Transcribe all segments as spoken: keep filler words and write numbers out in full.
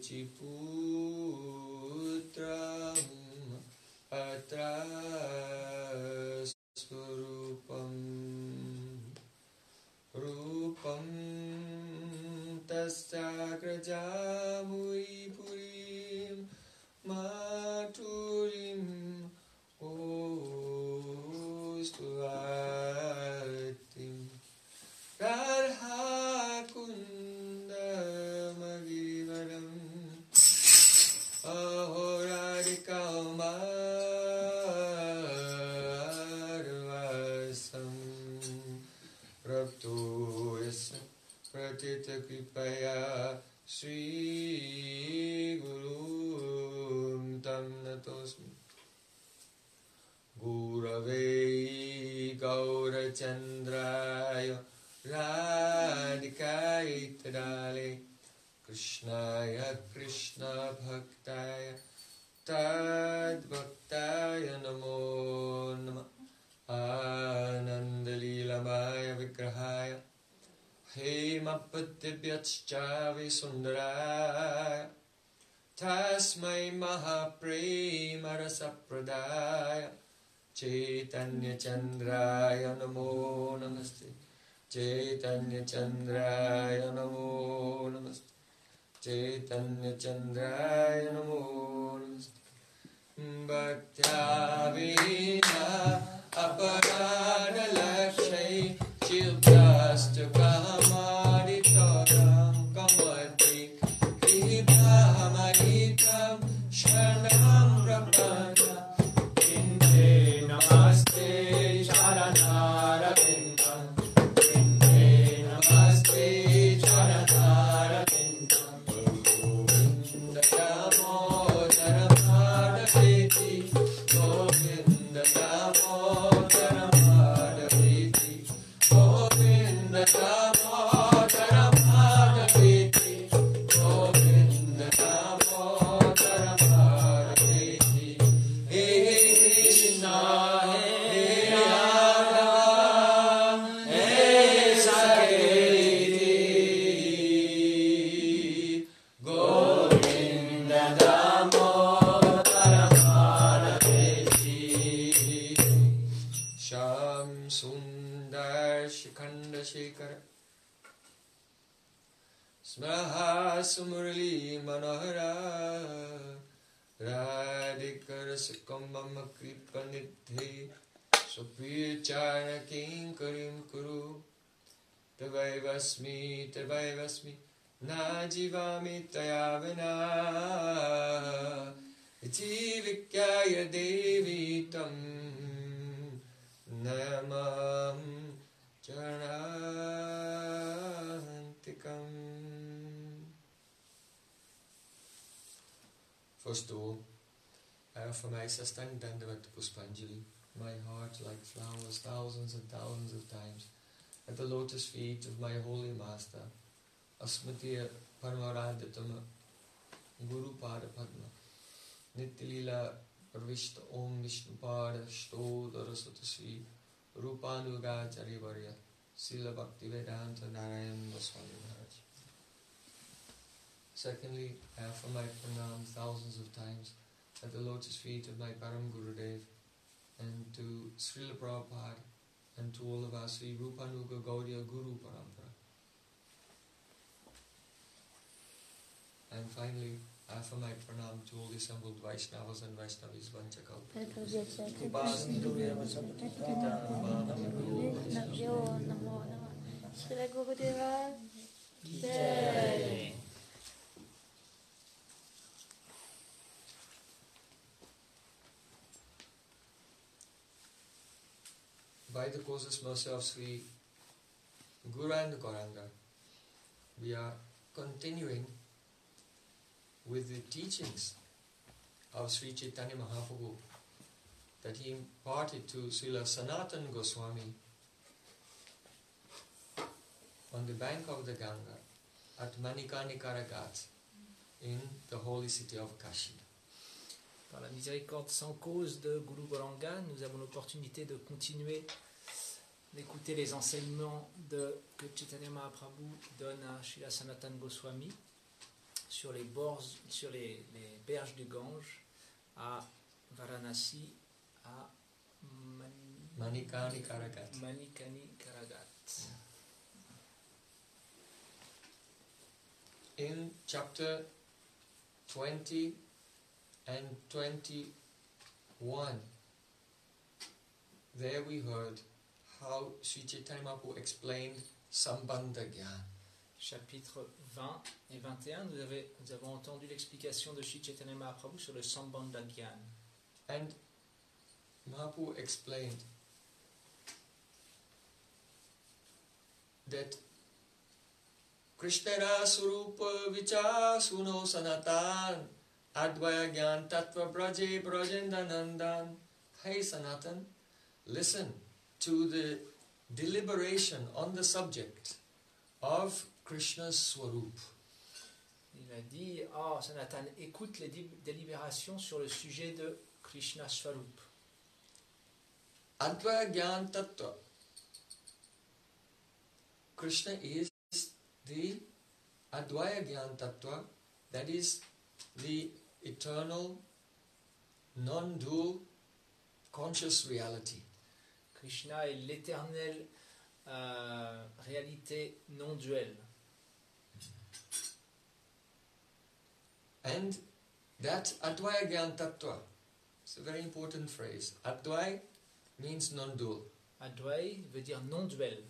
Shruchiputram atra Swarupam Rupam Tasyagrajamuri Purim Maturim Ostuatim Radha Kunda Magivaram Ahoradikamarvasam Rapto Yasa Pratita Kripaya Sri Guru Tam Natosmi Gurave Gaurachandraya Radhikaya Tadale Krishnaya Krishna Bhaktaya Tad Bhaktaya Namo Nama Anandalilamaya Vigrahaya Hemapativyachchavi Sundaraya Tasmai Mahaprema Rasapradaya Chaitanya Chandraya Namo Namaste Chaitanya Chandraya Namo Namaste Chaitanya Chandraya Namo Namaste Bhaktya-vina aparada lakshay chilprastya kamaditoram kamati kripamanitam sharanam prapana Inde namaste sharanarabindam Inde namaste sharanarabindam Govinda damodaram madhaveti Govinda damodaram madhaveti Govinda damodaram madhaveti Govinda damodaram madhaveti Hey Krishna, Hey Radha, Hey Saketi Govinda damodaram madhaveti Sham Sundar Shikhanda Shekhara Smaha Sumurli Manohara Radhikar Sukamama Kripa Nidhi Supriyachara Kinkarim Kuru Tavaivasmi Tavaivasmi Najivami Tayavana Jivikyaya Devi Tam Namam Charantikam. First of all, I offer my Sastang Dandavat Puspanjali, my heart like flowers thousands and thousands of times, at the lotus feet of my holy master, Asmatiya Paramaradhatama Guru Pada Padma, Nityalila Pravishta Om Vishnupada Shtodara Satasvi Rupanugacharya Varya Srila Bhaktivedanta Narayan Goswami Maharaj. Secondly, I offer my pranam thousands of times at the lotus feet of my Param Gurudev and to Srila Prabhupada and to all of our Sri Rupanuga Gaudiya Guru Parampara. And finally, I offer my pranam to all the assembled Vaishnavas and Vaishnavis Vanchakalpa. Srila Gurudeva Jai. By the causeless mercy of Sri Guru and Gauranga, we are continuing with the teachings of Sri Chaitanya Mahaprabhu that he imparted to Srila Sanatana Goswami on the bank of the Ganga at Manikarnika Ghats in the holy city of Kashi. Par la miséricorde sans cause de Guru Gauranga, nous avons l'opportunité de continuer d'écouter les enseignements de, que Chaitanya Mahaprabhu donne à Srila Sanatana Goswami sur les, bords, sur les, les berges du Gange, à Varanasi, à Mani- Manikani Karagat. Manikani Karagat. In chapter twenty and twenty-one, there we heard how Sri Chaitanya Mahaprabhu explained Sambandha Gyan. Chapitre vingt et vingt et un, nous, avez, nous avons entendu l'explication de Sri Chaitanya Mahaprabhu sur le Sambandha Gyan. And Mahaprabhu explained that Krishnara Surupa Vichasuno Sanatan Advaya Gyan Tattva Braje Brajendanandan. Hey Sanatan, listen to the deliberation on the subject of Krishna's Swarup. Il a dit, oh Sanatan, écoute les délibérations sur le sujet de Krishna Swarup. Advaya Gyan Tattva. Krishna is the Advaya Gyan Tattva, that is the eternal, non-dual, conscious reality. Krishna est l'éternelle euh, réalité non duelle. And that Advaya Gyan Tattva, it's a very important phrase. Advaya means non-dual. Advai veut dire non duel.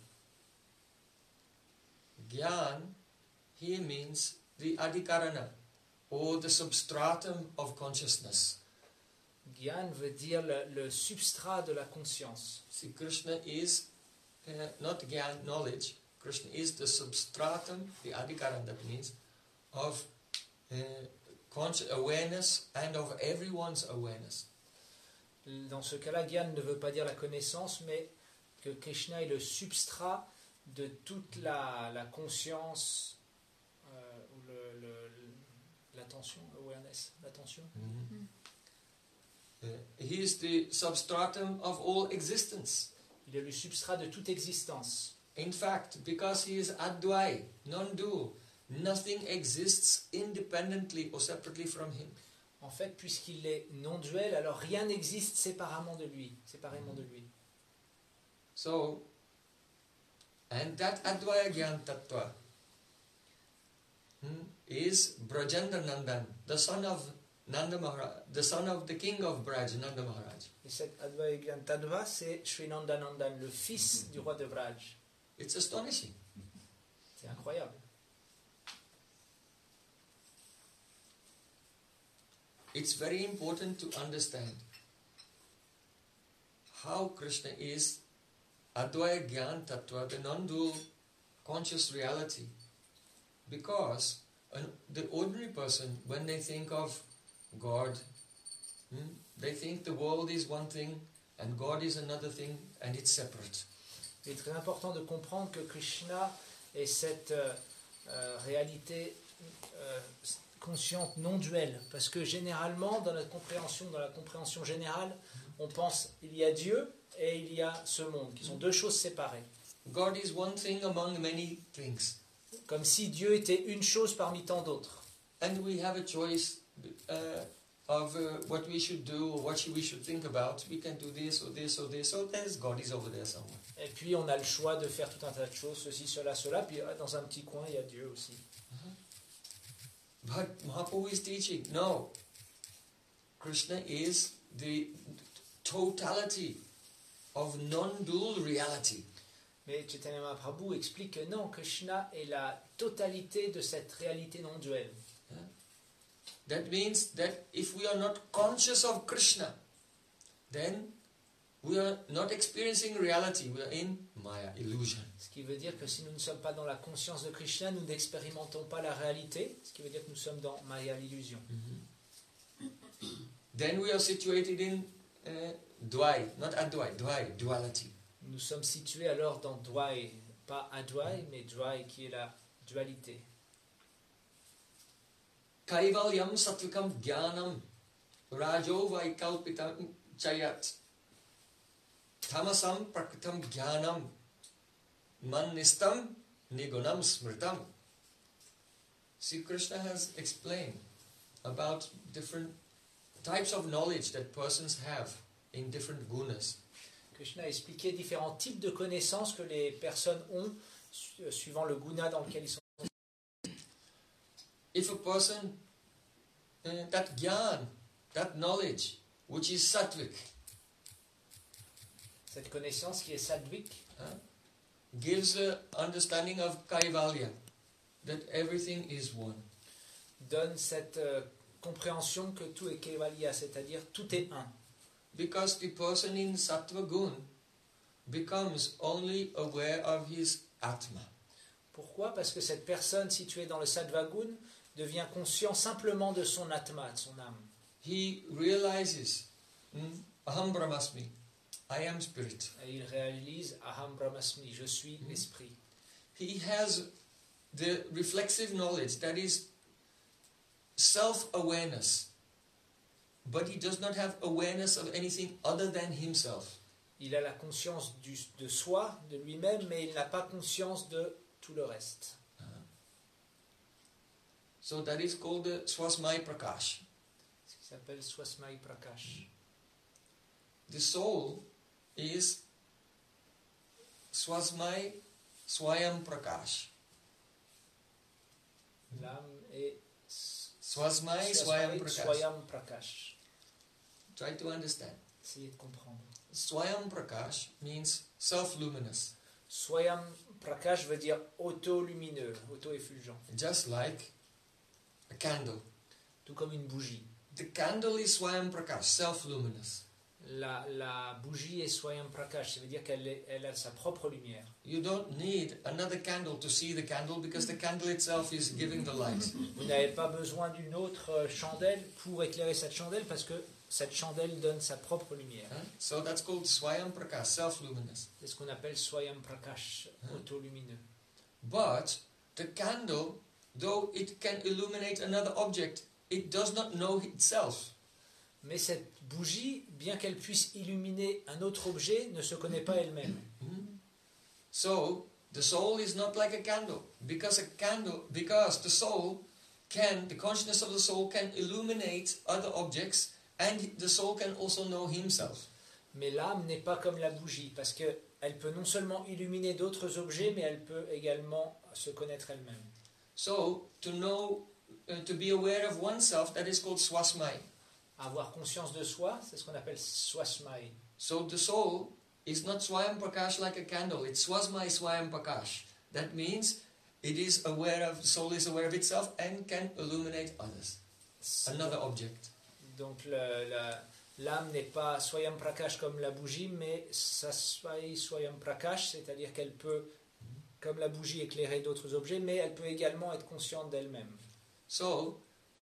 Gyan here means the Adhikarana, or the substratum of consciousness. Gyan veut dire le, le substrat de la conscience. See, Krishna is uh, not Gyan, knowledge. Krishna is the substratum, the Adhikarana, that means, of uh, conscious awareness and of everyone's awareness. Dans ce cas-là, Gyan ne veut pas dire la connaissance, mais que Krishna est le substrat de toute la, la conscience, euh, ou le, le, l'attention, awareness, l'attention. Mm-hmm. Uh, he is the substratum of all existence. Il est le substrat de toute existence. In fact, because he is Advaya, non-dual, nothing exists independently or separately from him. En fait, puisqu'il est non-duel, alors rien n'existe séparément de lui, séparément de lui. So, and that Advaya Gyan Tattva hmm, is Brajendra Nandan, the son of Nanda Maharaj, the son of the king of Braj, Nanda Maharaj. Et cet Advaya Gyan Tattva, c'est Sri Nandanandan, le fils du roi de Braj. It's astonishing. C'est incroyable. It's very important to understand how Krishna is Advaya Gyan Tattva, the non-dual conscious reality. Because an, the ordinary person, when they think of God, hmm, they think the world is one thing and God is another thing and it's separate. Il est très important de comprendre que Krishna est cette euh, euh, réalité euh, consciente non duelle, parce que généralement dans notre compréhension, dans la compréhension générale, on pense il y a Dieu et il y a ce monde, qui sont deux choses séparées. God is one thing among many things. Comme si Dieu était une chose parmi tant d'autres. And we have a choice uh, of uh, what we should do or what we should think about. We can do this or this or this. So there's God is over there somewhere. Et puis on a le choix de faire tout un tas de choses, ceci, cela, cela, puis dans un petit coin il y a Dieu aussi. But Mahaprabhu is teaching, no. Krishna is the totality of non-dual reality. Mais Chaitanya Mahaprabhu explique que non, Krishna est la totalité de cette réalité non duelle. Yeah? That means that if we are not conscious of Krishna, then we are not experiencing reality. We are in Maya, illusion. Ce qui veut dire que si nous ne sommes pas dans la conscience de Krishna, nous n'expérimentons pas la réalité. Ce qui veut dire que nous sommes dans Maya, l'illusion. Mm-hmm. Then we are situated in uh, Dvai, not Advai, Dvai, duality. Nous sommes situés alors dans Dvai, pas Advai, mais Dvai qui est la dualité. Kaivalyam satvikam jnanam rajo vaikalpitam chayat tamasam prakritam jnanam mannistam nigunam smritam. See, Krishna has explained about different types of knowledge that persons have in different gunas. Krishna a expliqué différents types de connaissances que les personnes ont su- suivant le guna dans lequel ils sont. If a person, uh, that gyan, that knowledge, which is sattvic, Cette connaissance qui est sadhvik uh, gives the understanding of kaivalya, that everything is one. donne cette euh, compréhension que tout est kevalya, c'est-à-dire tout est un. Because the person in sattva gun becomes only aware of his atma. Pourquoi? Parce que cette personne située dans le sattva-gun devient conscient simplement de son atma, de son âme. He realizes, mm, aham brahmasmi, I am spirit. Et il réalise Aham Brahmasmi, je suis l'esprit. He has the reflexive knowledge, that is self-awareness. But he does not have awareness of anything other than himself. Il a la conscience du, de soi, de lui-même, mais il n'a pas conscience de tout le reste. So that is called the Swasmai Prakash. Ce qui s'appelle Swasmai Prakash. The soul is Swasmai Swayam Prakash. L'âme est Swasmai Swayam Prakash. Swayam Prakash. Try to understand. Essayez de comprendre. Swayam Prakash means self-luminous. Swayam Prakash veut dire auto-lumineux, auto-effulgent. Just like a candle. Tout comme une bougie. The candle is Swayam Prakash, self-luminous. La, la bougie est Swayam Prakash, ça veut dire qu'elle est- elle a sa propre lumière. You don't need another candle to see the candle because the candle itself is giving the light. Vous n'avez pas besoin d'une autre euh, chandelle pour éclairer cette chandelle parce que cette chandelle donne sa propre lumière. Huh? So that's called Swayam Prakash, self-luminous. C'est ce qu'on appelle Swayam Prakash, auto-lumineux. But the candle, though it can illuminate another object, it does not know itself. Mais cette bougie, bien qu'elle puisse illuminer un autre objet, ne se connaît pas elle-même. Hmm? So the soul is not like a candle because a candle because the soul can the consciousness of the soul can illuminate other objects and the soul can also know himself. Mais l'âme n'est pas comme la bougie parce qu'elle peut non seulement illuminer d'autres objets, mais elle peut également se connaître elle-même. So to know uh, to be aware of oneself, that is called swasmai. Avoir conscience de soi, c'est ce qu'on appelle swasmai. So the soul is not swayam prakash like a candle, it's swasmai swayam prakash. That means it is aware of, the soul is aware of itself and can illuminate others, another object. Donc le- la- l'âme n'est pas Swayam Prakash comme la bougie, mais Saswai Swayam Prakash, c'est-à-dire qu'elle peut, comme la bougie, éclairer d'autres objets, mais elle peut également être consciente d'elle-même. So,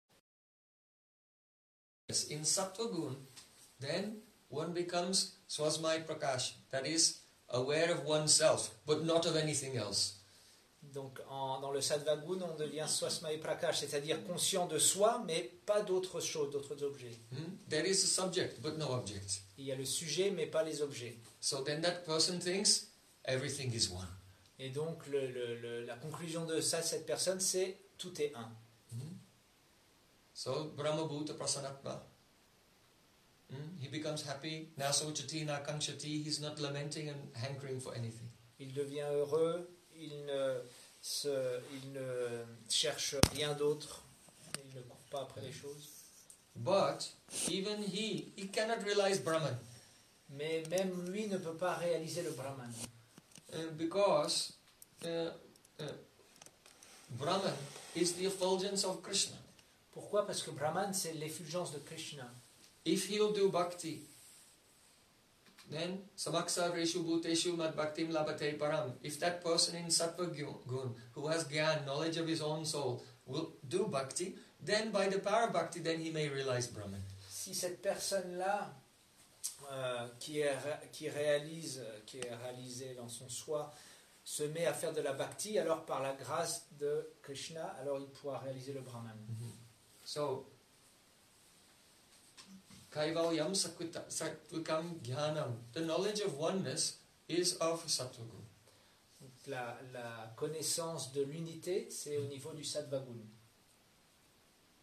yes, in Sattva Gun, then one becomes swasmai prakash, that is aware of oneself, but not of anything else. Donc en- dans le Sattva Gun, on devient Swasmai Prakash, c'est-à-dire conscient de soi, mais pas d'autres choses, d'autres objets. Hmm? There is a subject, but no object. Il y a le sujet, mais pas les objets. So then that person thinks everything is one. Et donc le- le- le- la conclusion de ça, cette personne, c'est tout est un. Hmm? So Brahma Bhuta Prasanatma. Hmm? He becomes happy. Nasochati nakanchati. He's not lamenting and hankering for anything. Il devient heureux, il ne, se, il ne cherche rien d'autre, il ne court pas après les choses. But even he, he cannot realize Brahman. Mais même lui ne peut pas réaliser le Brahman. Uh, because uh, uh, Brahman is the effulgence of Krishna. Pourquoi? Parce que Brahman, c'est l'effulgence de Krishna. If he'll do bhakti, then samaksa reshu bhuteshu mad bhaktim labate param. If that person in sattva gun, who has gyan, knowledge of his own soul, will do bhakti, then by the power of bhakti, then he may realize Brahman. Si cette personne-là, euh, qui, est, ré- qui réalise, qui est réalisée dans son soi, se met à faire de la bhakti, alors par la grâce de Krishna, alors il pourra réaliser le Brahman. So, kaivalyam satvita- sattvikam jnanam. The knowledge of oneness is of sattva gun. Donc la, la connaissance de l'unité, c'est au niveau du Sattva Gun.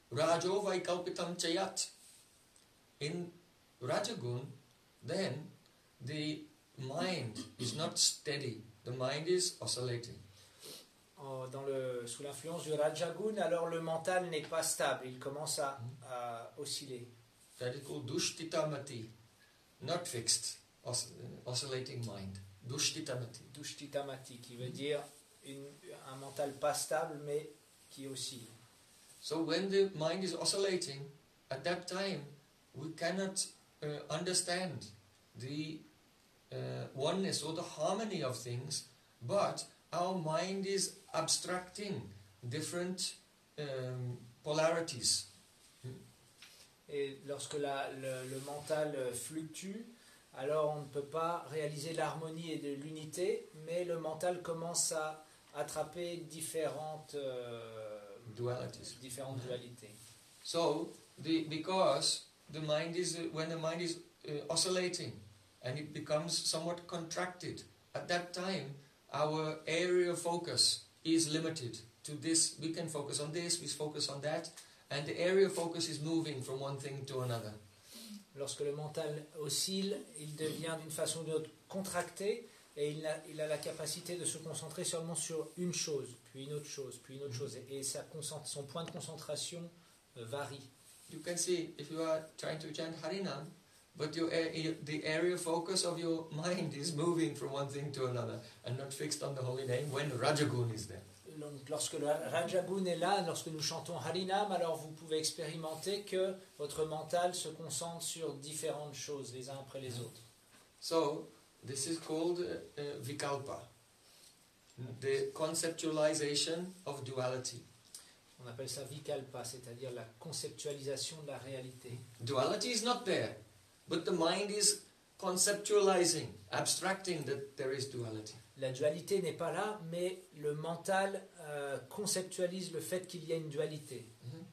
Rajo Vaikalpitam Chayat. In Rajagun, then the mind is not steady. The mind is oscillating. En- Dans le, sous l'influence du Rajagun, alors le mental n'est pas stable, il commence à, à osciller. That is called Dushtitamati. Not fixed. Os- oscillating mind. Dushtitamati. Dushtitamati, qui veut dire une- un mental pas stable mais qui oscille. So when the mind is oscillating, at that time we cannot uh, understand the uh, oneness or the harmony of things, but our mind is abstracting different um, polarities. Et lorsque la- le, le mental fluctue, alors on ne peut pas réaliser l'harmonie et de l'unité, mais le mental commence à attraper différentes, euh, Dualities. différentes dualités. So, the, because the mind is, uh, when the mind is uh, oscillating and it becomes somewhat contracted, at that time our area of focus is limited to this. We can focus on this, we focus on that, and the area of focus is moving from one thing to another. Lorsque le mental oscille, il devient d'une façon ou d'une autre contracté et il a, il a la capacité de se concentrer seulement sur une chose, puis une autre chose, puis une autre chose. Et sa concent- son point de concentration euh, varie. You can see if you are trying to chant Harinam, but your, a- the area of focus of your mind is moving from one thing to another and not fixed on the holy name when Rajagun is there. Donc, lorsque le Rajagun est là, lorsque nous chantons Harinam, alors vous pouvez expérimenter que votre mental se concentre sur différentes choses les uns après les autres. So, this is called uh, uh, Vikalpa, the conceptualization of duality. On appelle ça Vikalpa, c'est-à-dire la conceptualisation de la réalité. Duality is not there, but the mind is conceptualizing, abstracting that there is duality. La dualité n'est pas là, mais le mental euh, conceptualise le fait qu'il y a une dualité. Mhm.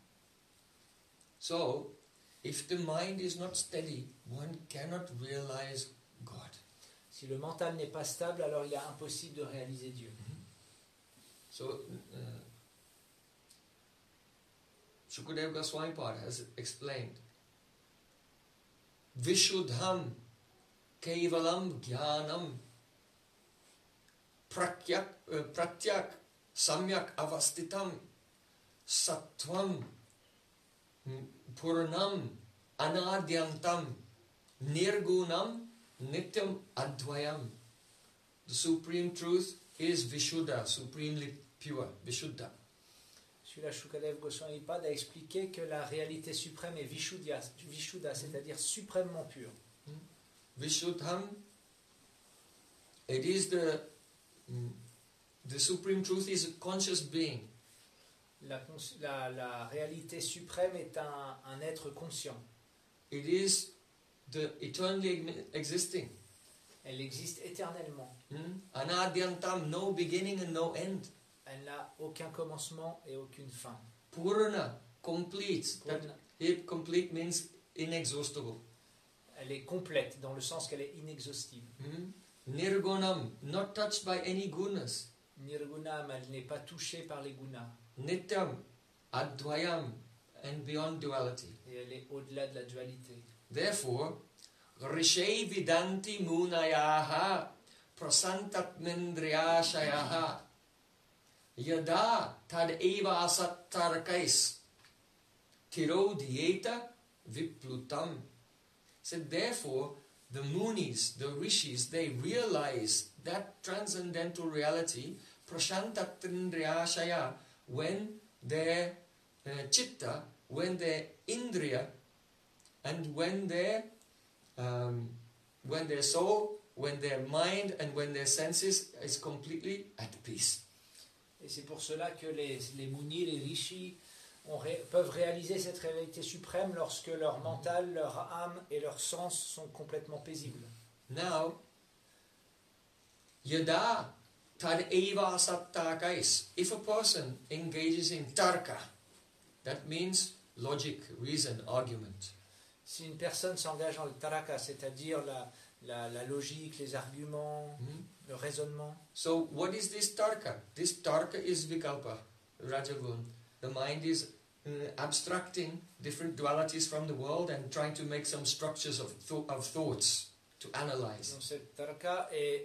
So, if the mind is not steady, one cannot realize God. Si le mental n'est pas stable, alors il est impossible de réaliser Dieu. So, uh, Shukadeva Goswami Pad has explained, Vishuddham Kevalam Jnanam Pratyak, uh, pratyak Samyak Avastitam Sattvam mm, Purnam Anadyantam Nirgunam Nityam Advayam. The supreme truth is Vishuddha, supremely pure, Vishuddha. Srila Shukadev Goswami Pad a expliqué que la réalité suprême est Vishuddha, Vishuddha, c'est-à-dire suprêmement pure. Vishuddham, it is the mm, the supreme truth is a conscious being. La, cons- la- la réalité suprême est un, un être conscient. It is the eternally existing. Elle existe éternellement. Hmm? Anadyantam, no beginning and no end. Elle n'a aucun commencement et aucune fin. Purana, complete. That Purna. it complete means inexhaustible. Elle est complète dans le sens qu'elle est inexhaustive. Hmm? Nirgunam, not touched by any gunas. Nirgunam, elle n'est pas touchée par les gunas. Nityam, advayam, and beyond duality. Et elle est au-delà de la dualité. Therefore, Rishay Vidanti Munayaha Prasantatmindriyashayaha Yada Tad Eva Asattarkais Tiro Dieta Viplutam. So therefore, the Munis, the Rishis, they realize that transcendental reality, Prasantatmindriyashaya, when their uh, chitta, when their indriya, and when their um, when their soul, when their mind, and when their senses is completely at peace. Et c'est pour cela que les, les munis, les rishis, ont ré- peuvent réaliser cette réalité suprême lorsque leur mental, leur âme et leur sens sont complètement paisibles. Now, yada tad eva sattakais. If a person engages in tarka, that means logic, reason, argument. Si une personne s'engage dans le taraka, c'est-à-dire la, la, la logique, les arguments, Hmm? le raisonnement, So, what is this tarka? This tarka is vikalpa, rajagun. The mind is uh, abstracting different dualities from the world and trying to make some structures of, th- of thoughts to analyze. Donc cette tarka est,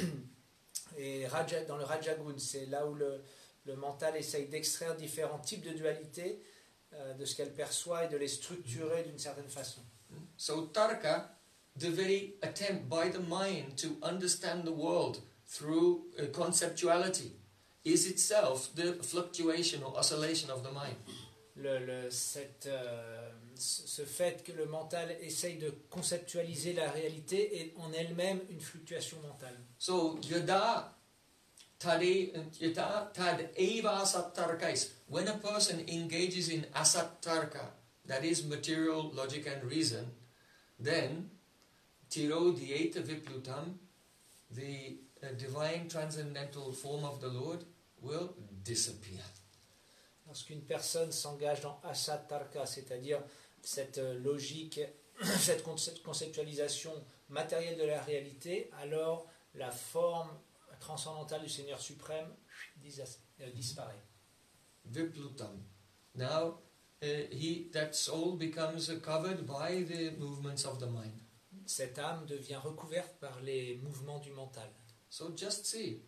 est raja, dans le Rajagun, c'est là où le, le mental essaye d'extraire différents types de dualités euh, de ce qu'elle perçoit et de les structurer d'une certaine façon. So tarka, the very attempt by the mind to understand the world through uh, conceptuality, is itself the fluctuation or oscillation of the mind. Le, le, cette, euh, ce fait que le mental essaye de conceptualiser la réalité est en elle-même une fluctuation mentale. So yada tadi yada tad eva asat tarkais. When a person engages in asat tarka, that is material logic and reason, then tiro dieta viplutam, the uh, divine transcendental form of the Lord, will disappear. Lorsqu'une personne s'engage dans asat tarka, c'est-à-dire cette logique, cette conceptualisation matérielle de la réalité, alors la forme transcendantale du Seigneur suprême disparaît. Viplutam. Now, uh, he, that soul becomes covered by the movements of the mind. Cette âme devient recouverte par les mouvements du mental. So just see,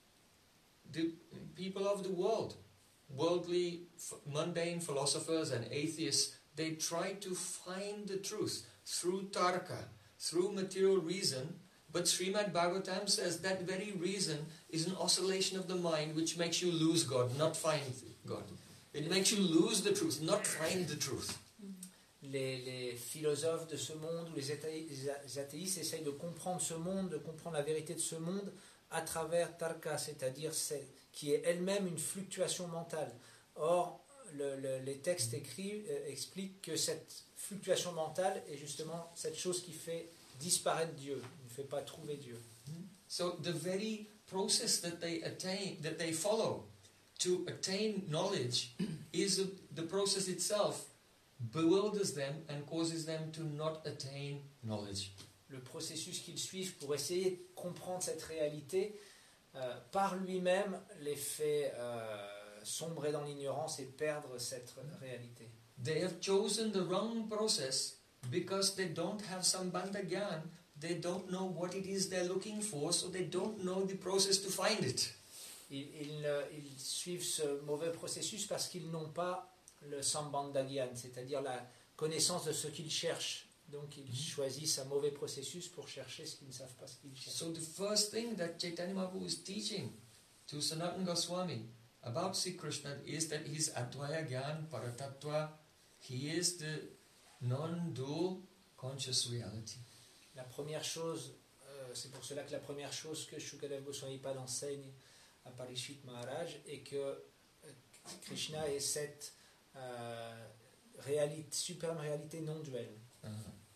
the people of the world, worldly, mundane philosophers and atheists, they try to find the truth through tarka, through material reason, but Srimad Bhagavatam says that very reason is an oscillation of the mind which makes you lose God, not find God. It makes you lose the truth, not find the truth. Les, les philosophes de ce monde ou les athéistes, les athéistes essayent de comprendre ce monde, de comprendre la vérité de ce monde à travers tarka, c'est-à-dire c'est, qui est elle-même une fluctuation mentale. Or, le, le, les textes écrits euh, expliquent que cette fluctuation mentale est justement cette chose qui fait disparaître Dieu, ne fait pas trouver Dieu. So the very process that they attain, that they follow to attain knowledge, is a, the process itself bewilders them and causes them to not attain knowledge. Le processus qu'ils suivent pour essayer de comprendre cette réalité, euh, par lui-même, les fait euh, sombrer dans l'ignorance et perdre cette réalité. They have chosen the wrong process because they don't have sambandha gyan. They don't know what it is they're looking for, so they don't know the process to find it. Ils, ils, ils suivent ce mauvais processus parce qu'ils n'ont pas le sambandha gyan, c'est-à-dire la connaissance de ce qu'ils cherchent. Donc ils mm-hmm. choisissent un mauvais processus pour chercher ce qu'ils ne savent pas ce qu'ils cherchent. So the first thing that Chaitanya Mahaprabhu is teaching to Sanatana Goswami about Sri Krishna is that he is Advaya Gyan Paratattva. He is the non-dual conscious reality. La première chose, euh, c'est pour cela que la première chose que Shukadev Goswami Pad enseigne à Parikshit Maharaj est que euh, Krishna est cette euh, réalité, suprême réalité non duelle. Uh-huh.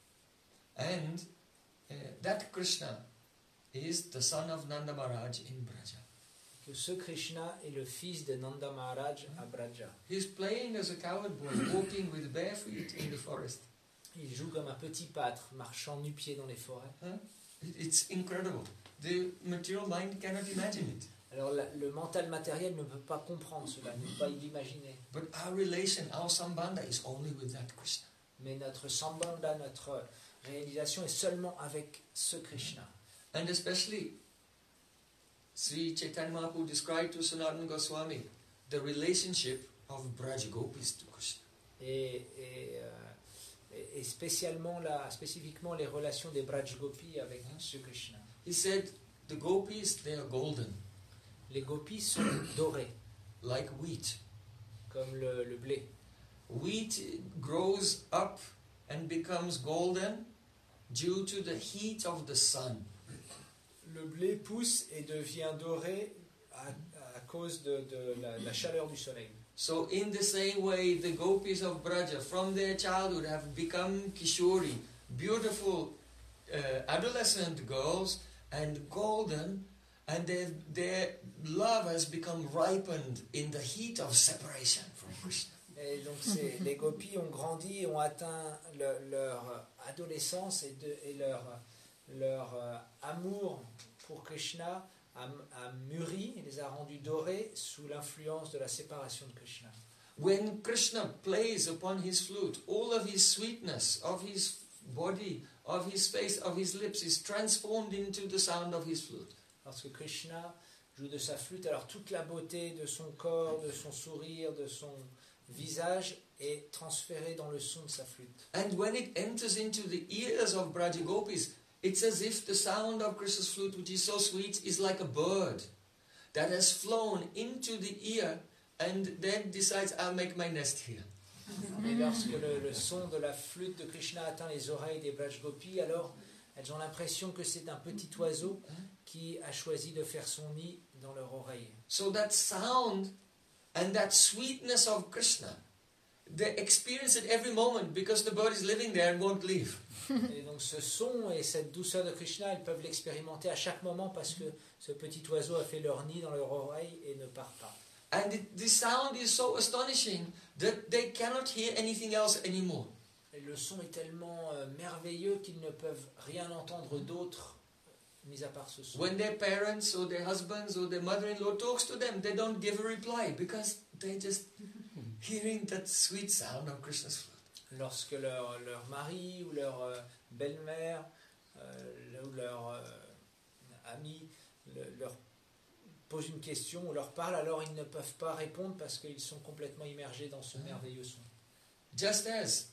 And uh, that Krishna is the son of Nanda Maharaj in Braja. Que ce Krishna est le fils de Nanda Maharaj à Braja. He's playing as a coward boy, walking with bare feet in the forest. Il joue comme un petit pâtre, marchant nu-pieds dans les forêts. Huh? It's incredible. The material mind cannot imagine it. Alors la, le mental matériel ne peut pas comprendre cela, ne peut pas l'imaginer. But our relation, our sambandha is only with that Krishna. Mais notre sambandha, notre réalisation est seulement avec ce Krishna. And especially, Sri Chaitanya Mahaprabhu described to Sanatana Goswami the relationship of Braj Gopis to Krishna. Et, et, euh, et spécialement la, spécifiquement les relations des Braj Gopis avec hein? ce Krishna. He said, the Gopis, they are golden. Les Gopis sont dorés. Like wheat. Comme le, le blé. Wheat grows up and becomes golden due to the heat of the sun. Le blé pousse et devient doré à, à cause de, de la, la chaleur du soleil. So in the same way, the Gopis of Braja from their childhood have become Kishori, beautiful uh, adolescent girls, and golden, and their, their love has become ripened in the heat of separation from Krishna. Et donc c'est, les gopis ont grandi, ont atteint le, leur adolescence et, de, et leur, leur euh, amour pour Krishna a, a mûri et les a rendus dorés sous l'influence de la séparation de Krishna. when Krishna plays upon his flute, all of his sweetness, of his body, of his face, of his lips is transformed into the sound of his flute. Lorsque Krishna joue de sa flûte, alors toute la beauté de son corps, de son sourire, de son visage est transférée dans le son de sa flûte. And when it enters into the ears of Brajagopis, it's as if the sound of Krishna's flute, which is so sweet, is like a bird that has flown into the ear and then decides, I'll make my nest here. Et lorsque le, le son de la flûte de Krishna atteint les oreilles des Braj-Gopis, alors elles ont l'impression que c'est un petit oiseau qui a choisi de faire son nid dans leur oreille. So that sound and that sweetness of Krishna, they experience it every moment because the bird is living there and won't leave. Et donc ce son et cette douceur de Krishna, ils peuvent l'expérimenter à chaque moment parce que ce petit oiseau a fait leur nid dans leur oreille et ne part pas. And it, the sound is so astonishing that they cannot hear anything else anymore. Et le son est tellement euh, merveilleux qu'ils ne peuvent rien entendre d'autre, mis à part ce son. When their parents or their husbands or their mother-in-law talks to them, they don't give a reply because they're just hearing that sweet sound of Krishna's flute. Lorsque leur, leur mari ou leur euh, belle-mère euh, ou leur euh, ami le, leur pose une question ou leur parle, alors ils ne peuvent pas répondre parce qu'ils sont complètement immergés dans ce merveilleux son. Just as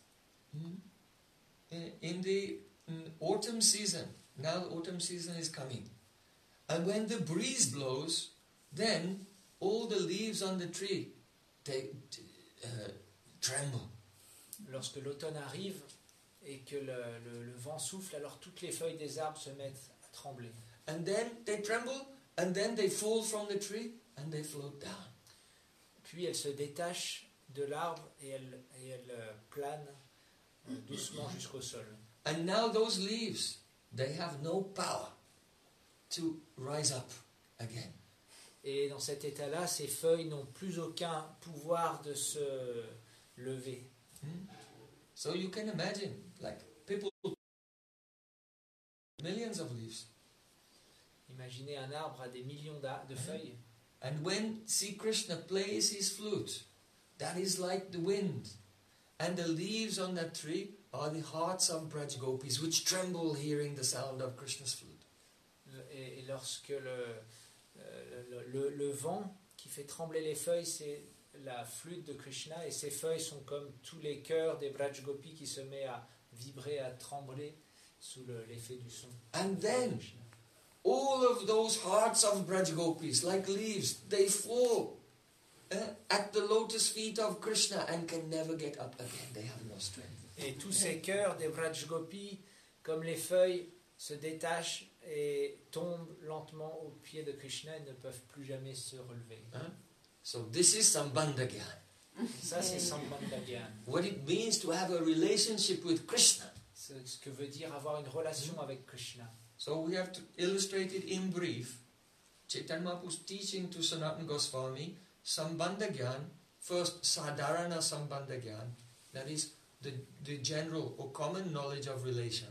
in the autumn season, now the autumn season is coming, and when the breeze blows, then all the leaves on the tree, they uh, tremble. Lorsque l'automne arrive et que le, le, le vent souffle, alors toutes les feuilles des arbres se mettent à trembler. And then they tremble, and then they fall from the tree, and they float down. Puis elles se détachent de l'arbre et elles, et elles euh, planent euh, doucement jusqu'au sol. And now those leaves, they have no power to rise up again. Et dans cet état-là, ces feuilles n'ont plus aucun pouvoir de se lever. Hmm? So you can imagine, like people, millions of leaves. Imaginez un arbre à des millions de feuilles. And when Sri Krishna plays his flute, that is like the wind. And the leaves on that tree are the hearts of Braj Gopis, which tremble hearing the sound of Krishna's flute. Et, et lorsque le, le, le, le vent qui fait trembler les feuilles, c'est la flûte de Krishna, et ces feuilles sont comme tous les cœurs des Braj Gopis qui se met à vibrer, à trembler sous le, l'effet du son. And then all of those hearts of Braj Gopis, like leaves, they fall uh, at the lotus feet of Krishna and can never get up again. They have no strength. Et tous ces cœurs des Braj Gopis, comme les feuilles, se détachent et tombent lentement aux pieds de Krishna et ne peuvent plus jamais se relever. Huh? So this is Sambandha Gyan. Ça, c'est Sambandha Gyan. What it means to have a relationship with Krishna. C'est ce que veut dire avoir une relation avec Krishna. So we have to illustrate it in brief. Chaitanya Mahaprabhu's teaching to Sanatana Goswami, Sambandha Gyan, first Sadharana Sambandha Gyan, that is the, the general or common knowledge of relation,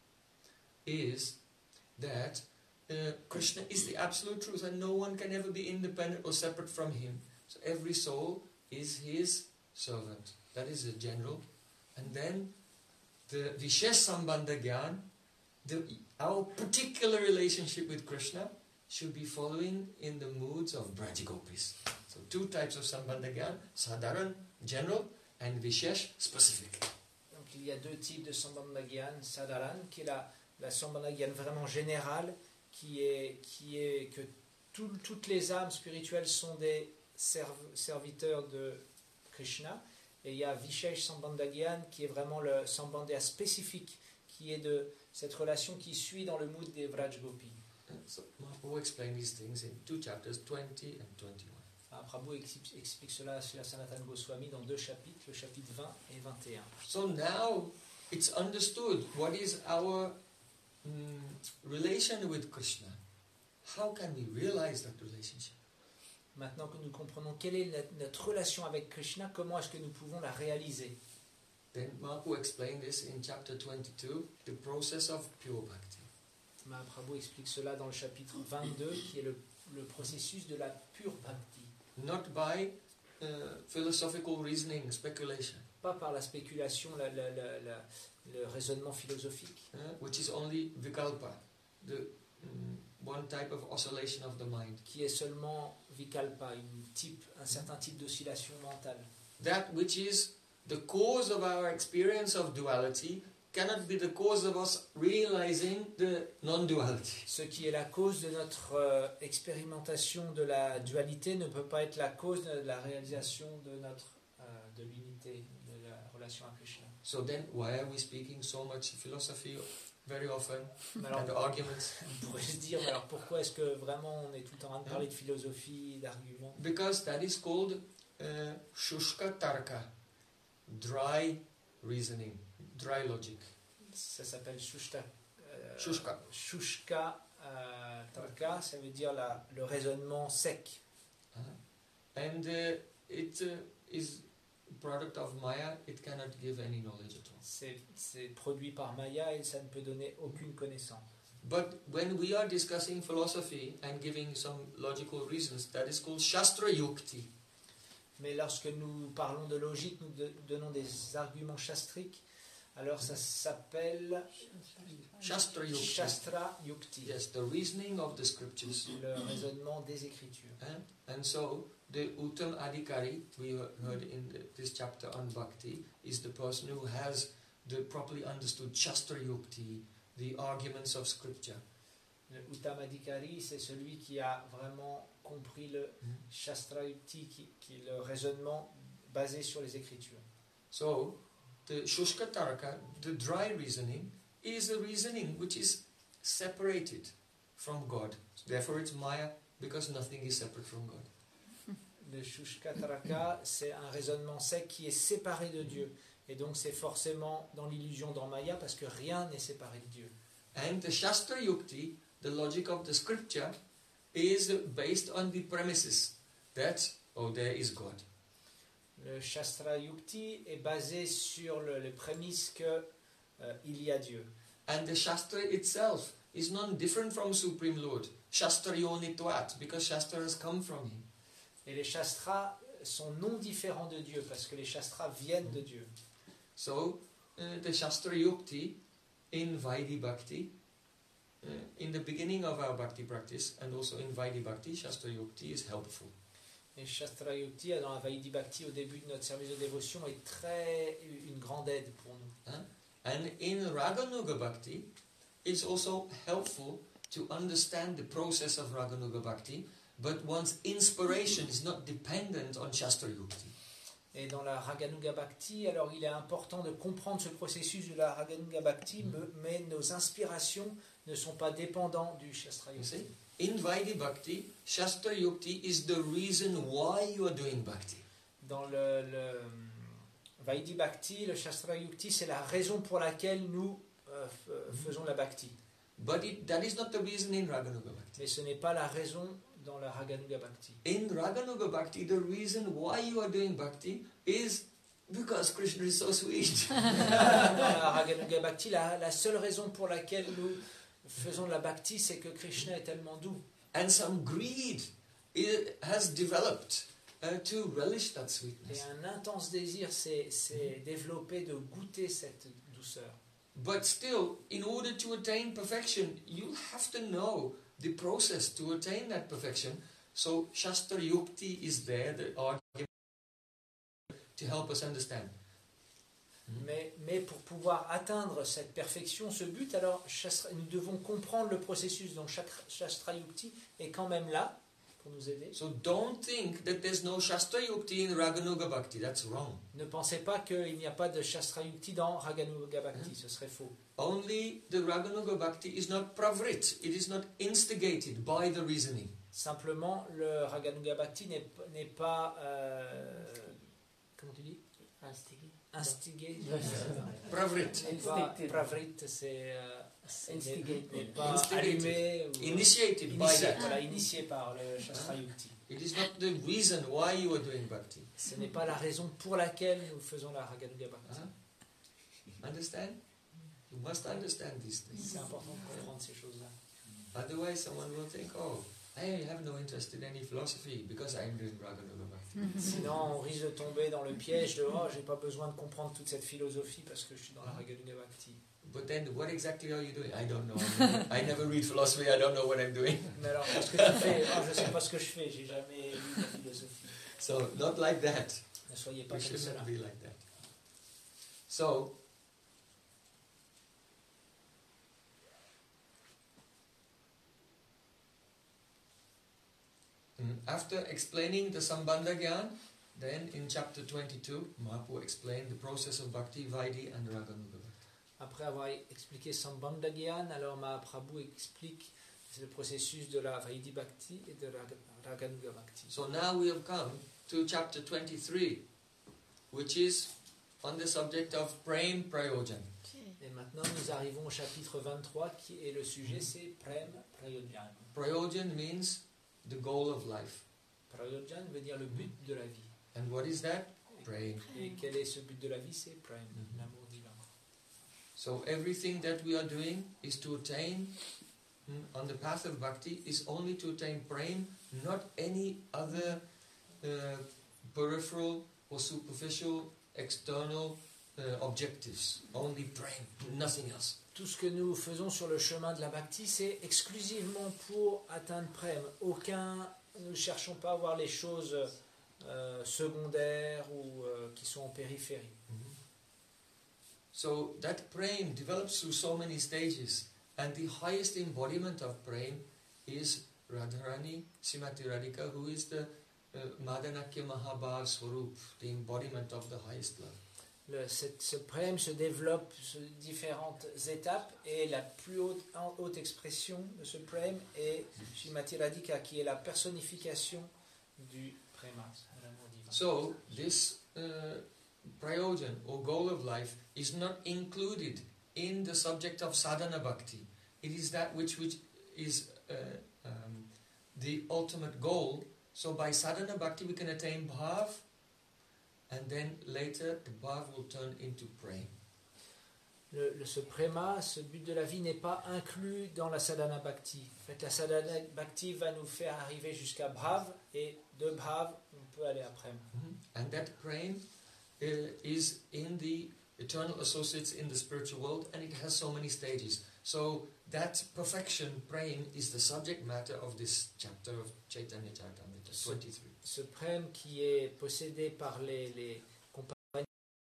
is that uh, Krishna is the absolute truth and no one can ever be independent or separate from him. So every soul is his servant. That is the general. And then the Vishesh Sambandha Gyan, the, our particular relationship with Krishna should be following in the moods of Braj Gopis. So two types of Sambandha Gyan, Sadharan, general, and Vishesh, specific. Donc il y a deux types de Sambandha Gyan, Sadharan, qui est la, la Sambandha Gyan vraiment générale, qui est, qui est que tout, toutes les âmes spirituelles sont des serv, serviteurs de Krishna. Et il y a Vishesh Sambandha Gyan, qui est vraiment le Sambandha spécifique, qui est de cette relation qui suit dans le mood des Vraj Gopis. So Mahaprabhu explained these things in two chapters, twenty and twenty-one. Enfin, Prabhu explique, explique cela sur la Sanatana Goswami dans deux chapitres, le chapitre vingt et vingt et un. So now it's understood what is our mm, relation with Krishna. How can we realize that relationship? Maintenant que nous comprenons quelle est notre, notre relation avec Krishna, comment est-ce que nous pouvons la réaliser? Then Mahaprabhu explained this in chapter twenty-two, the process of pure bhakti. Mahaprabhu explique cela dans le chapitre vingt-deux, qui est le, le processus de la pure bhakti. Not by uh, philosophical reasoning, speculation, pas par la spéculation, la- la- la- la- le raisonnement philosophique, uh, which is only vikalpa, the mm, one type of oscillation of the mind. qui est seulement vikalpa, une type, un certain type d'oscillation mentale. That which is the cause of our experience of duality cannot be the cause of us realizing the non-duality. Ce qui est la cause de notre euh, expérimentation de la dualité ne peut pas être la cause de la réalisation de notre euh, de l'unité, de la relation à Krishna. So then, why are we speaking so much philosophy very often Mais alors, and arguments? on pourrait se dire, mais alors pourquoi est-ce que vraiment on est tout le temps en train de parler de philosophie, d'arguments? Because that is called uh, shushka tarka, dry reasoning, dry logic. Ça s'appelle shushta, euh, Shushka. shushka euh, tarka, ça veut dire la, le raisonnement sec. Uh, and uh, it uh, is product of Maya, it cannot give any knowledge at all. C'est c'est produit par Maya et ça ne peut donner aucune connaissance. But when we are discussing philosophy and giving some logical reasons, that is called Shastra Yukti. Mais lorsque nous parlons de logique, nous de- donnons des arguments shastriques, alors ça s'appelle Shastra Yukti. Shastra Yukti, Yes, the reasoning of the scriptures. le raisonnement des Écritures. Eh? And so, the Uttam Adhikari, we heard in the, this chapter on Bhakti, is the person who has the properly understood Shastra Yukti, the arguments of scripture. Le Uttamadhikari, c'est celui qui a vraiment compris le Mm. Shastra Yukti, qui, qui est le raisonnement basé sur les Écritures. So, the Shushka Taraka, the dry reasoning, is a reasoning which is separated from God. Therefore, it's Maya, because nothing is separate from God. Le Shushka Taraka, c'est un raisonnement sec qui est séparé de Dieu. Et donc c'est forcément dans l'illusion, dans Maya, parce que rien n'est séparé de Dieu. And the Shastra Yukti, the logic of the scripture, is based on the premises that, oh, there is God. Le Shastra Yukti est basé sur le, les prémices que euh, il y a Dieu. And the Shastra itself is not different from Supreme Lord. Shastra Yonitvat, because Shastra has come from Him. Et les Shastras sont non différents de Dieu, parce que les Shastras viennent de Dieu. So, uh, the Shastra Yukti in Vaidhi Bhakti, uh, in the beginning of our Bhakti practice, and also in Vaidhi Bhakti, Shastra Yukti is helpful. Et Shastra Yukti, dans la Vaidhi Bhakti, au début de notre service de dévotion, est très une grande aide pour nous. Huh? And in Raganuga Bhakti, it's also helpful to understand the process of Raganuga Bhakti, but one's inspiration is not dependent on Shastra Yukti. Et dans la Raganuga Bhakti, alors il est important de comprendre ce processus de la Raganuga Bhakti, Mm. me- mais nos inspirations ne sont pas dépendantes du Shastra You see? Yukti. In Vaidhi Bhakti, Shastra Yukti is the reason why you are doing Bhakti. Dans le, le Vaidhi Bhakti, le Shastra Yukti, c'est la raison pour laquelle nous euh, f- faisons la Bhakti. But it, that is not the reason in Raganuga Bhakti. Mais ce n'est pas la raison dans la Raganuga Bhakti. In Raganuga Bhakti, the reason why you are doing Bhakti is because Krishna is so sweet. Dans la Raganuga Bhakti, la, la seule raison pour laquelle nous faisons la Bhakti, c'est que Krishna est tellement doux. And some greed i- has developed uh, to relish that Et sweetness. un intense désir s'est s'est développé de goûter cette douceur. But still, in order to attain perfection, you have to know the process to attain that perfection. So Shastra Yukti is there, the argument to help us understand. Mais, mais pour pouvoir atteindre cette perfection, ce but, alors Shastra- nous devons comprendre le processus. Donc chaque Shastra Yukti est quand même là pour nous aider. So don't think that there's no Shastra Yukti in Raganuga Bhakti. That's wrong. Ne pensez pas qu'il n'y a pas de Shastra Yukti dans Raganuga Bhakti, ce serait faux. Only the Raganuga Bhakti is not pravrit. It is not instigated by the reasoning. Simplement, le Raganuga Bhakti n'est p- n'est pas... euh, comment tu dis Instigé. Instigé. Pravrit. N'est pas- Pravrit, c'est... euh, c'est- n'est- Instigate. n'est pas Instigated. allumé ou... Initiated by Initié, that. voilà, initié par le Shastra Yukti. It is not the reason why you are doing Bhakti. Ce n'est pas la raison pour laquelle nous faisons la Raganuga Bhakti. Huh? Understand? You must understand these things. C'est important de comprendre ces choses-là. Otherwise, someone will think, oh, I have no interest in any philosophy because I'm doing Raganuga Bhakti. Sinon, on risque de tomber dans le piège de oh, j'ai pas besoin de comprendre toute cette philosophie parce que je suis dans la Raganuga Bhakti. But then, what exactly are you doing? I don't know. I never read philosophy. I don't know what I'm doing. Mais alors, qu'est-ce que tu fais? Oh, je sais pas ce que je fais. J'ai jamais lu de philosophie. So, not like that. Ne soyez pas We comme cela. shouldn't be like that. So, after explaining the Sambandha Gyan, then in chapter twenty-two, Mahaprabhu explained the process of Bhakti, Vaidhi and Raganuga Bhakti. Après avoir expliqué Sambandha Gyan, alors Mahaprabhu explique le processus de la Vaidhi Bhakti et de la Raganuga Bhakti. So now we have come to chapter twenty-three, which is on the subject of Prem Prayojan. Et maintenant nous arrivons au chapitre vingt-trois qui est le sujet, c'est Prem Prayojan. Prayojan means the goal of life. Prayojan veut dire le but de la vie. And what is that? Prem. Et quel est ce but de la vie? C'est Prem, Mhm. l'amour divin. So everything that we are doing is to attain, mm, on the path of bhakti, is only to attain prem, not any other uh, peripheral or superficial external uh, objectives. Only prem, nothing else. Tout ce que nous faisons sur le chemin de la Bhakti, c'est exclusivement pour atteindre Prem. Aucun, nous ne cherchons pas à voir les choses euh, secondaires ou euh, qui sont en périphérie. Mm-hmm. So that prem develops through so many stages, and the highest embodiment of prem is Radharani Srimati Radhika, who is the uh, Madanakya Mahabhav Swarup, the embodiment of the highest love. Le, cette, ce Prem se développe sur différentes étapes et la plus haute, en haute expression de ce Prem est Srimati Radhika, qui est la personnification du Prema, de l'amour divin. So this uh, prayojan or goal of life is not included in the subject of sadhana bhakti. It is that which which is uh, um, the ultimate goal. So by sadhana bhakti we can attain bhav, and then later the bhav will turn into prem. Le, le, ce Prema, ce but de la vie n'est pas inclus dans la Sadhana Bhakti. En fait, la Sadhana Bhakti va nous faire arriver jusqu'à Bhav, et de Bhav, on peut aller à Prem. Mm-hmm. And that prem uh, is in the eternal associates in the spiritual world, and it has so many stages. So that perfection, prem, is the subject matter of this chapter of Chaitanya Charitamrita twenty-three. Ce Prem qui est possédé par les, les compagnons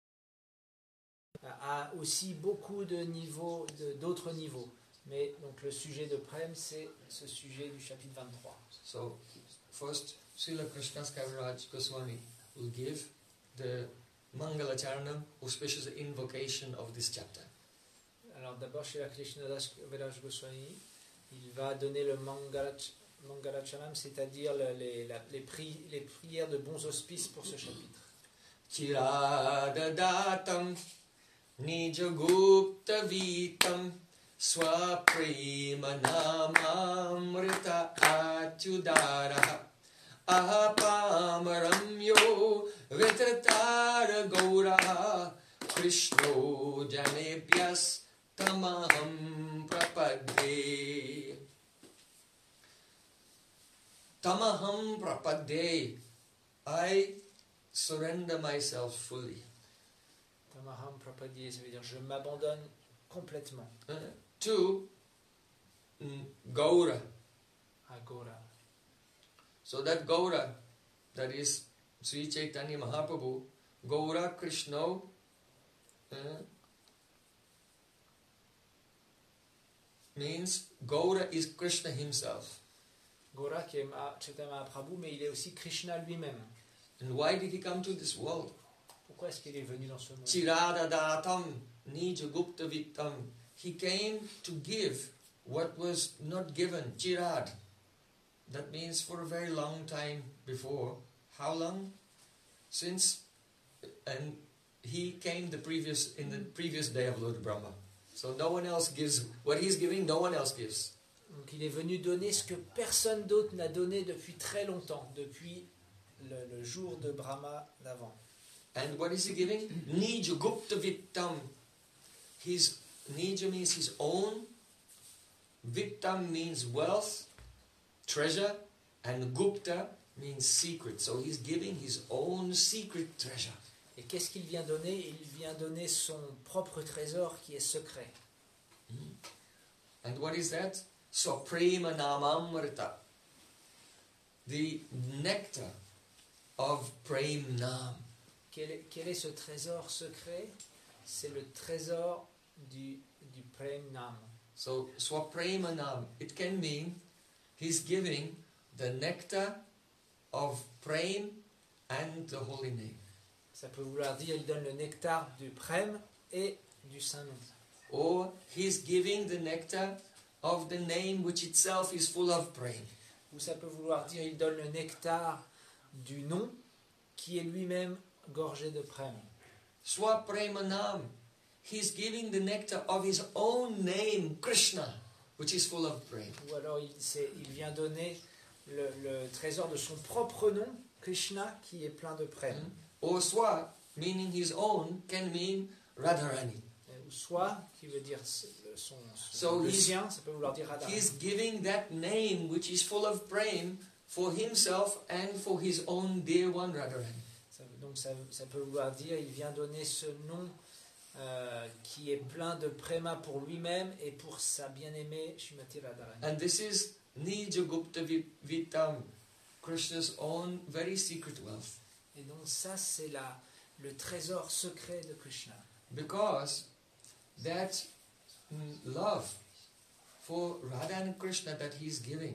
a aussi beaucoup de niveaux, de, d'autres niveaux. Mais donc le sujet de Prem, c'est ce sujet du chapitre vingt-trois. So, first, Srila Krishnas Kaviraj Goswami will give the Mangala Charanam, auspicious invocation of this chapter. Alors d'abord, chez la Krishnadas Kaviraj Goswami, il va donner le Mangala, Mangala Charanam, c'est-à-dire les, les, les, pri, les prières de bons auspices pour ce chapitre. Chiradadatam Nijagupta Vitam Swaprema Namamrita Achudara Ahapamaram Yo Vitratara Gaura Krishno Janebhyas Tamaham Prapadde. Tamaham Prapadde. I surrender myself fully. Tamaham Prapadye, ça veut dire je m'abandonne complètement. Uh, to mm, Gaura. À Gaura. So that Gaura, that is Sri Chaitanya Mahaprabhu, Gaura Krishna, uh, means Gaura is Krishna himself. Gaura qui est Chaitanya Mahaprabhu, mais il est aussi Krishna lui-même. And why did he come to this world? Pourquoi est-ce qu'il est venu dans ce monde? Chiradadatam Nijagupta Vittam. He came to give what was not given. Chirad. That means for a very long time before. How long? Since, and he came the previous in the previous day of Lord Brahma. So no one else gives what he's giving. No one else gives. Donc il est venu donner ce que personne d'autre n'a donné depuis très longtemps, depuis le, le jour de Brahma d'avant. And what is he giving? Nija Gupta Vittam. His Nija means his own. Vittam means wealth. treasure, and Gupta means secret. So he's giving his own secret treasure. Et qu'est-ce qu'il vient donner? Il vient donner son propre trésor qui est secret. And what is that? So prema namamrita. The nectar of prem nam. Quel est, quel est ce trésor secret? C'est le trésor du, du Prem Nam. So swaprema nam, it can mean he's giving the nectar of prem and the holy name. Ça peut vouloir dire il donne le nectar du Prem et du Saint-Nom. Or he's giving the nectar of the name which itself is full of prem. Ou ça peut vouloir dire il donne le nectar du nom qui est lui-même gorgé de Prem. Swapremanam, he's giving the nectar of his own name, Krishna, which is full of prem. Ou alors il, c'est- il vient donner le, le trésor de son propre nom, Krishna, qui est plein de Prem. Or swa, meaning his own, can mean Radharani. Ou soit, qui veut dire s- son, son- So le he's- sien, ça peut vouloir dire Radha. He's giving that name which is full of prem for himself and for his own dear one Radharani. Ça veut- donc ça, ça peut vouloir dire il vient donner ce nom euh, qui est plein de préma pour lui-même et pour sa bien-aimée Shrimati Radharani. And this is Nijagupta Vi- Vitam, Krishna's own very secret wealth. Et donc ça c'est la, le trésor secret de Krishna. Because that mm, love for Radha and Krishna that he's giving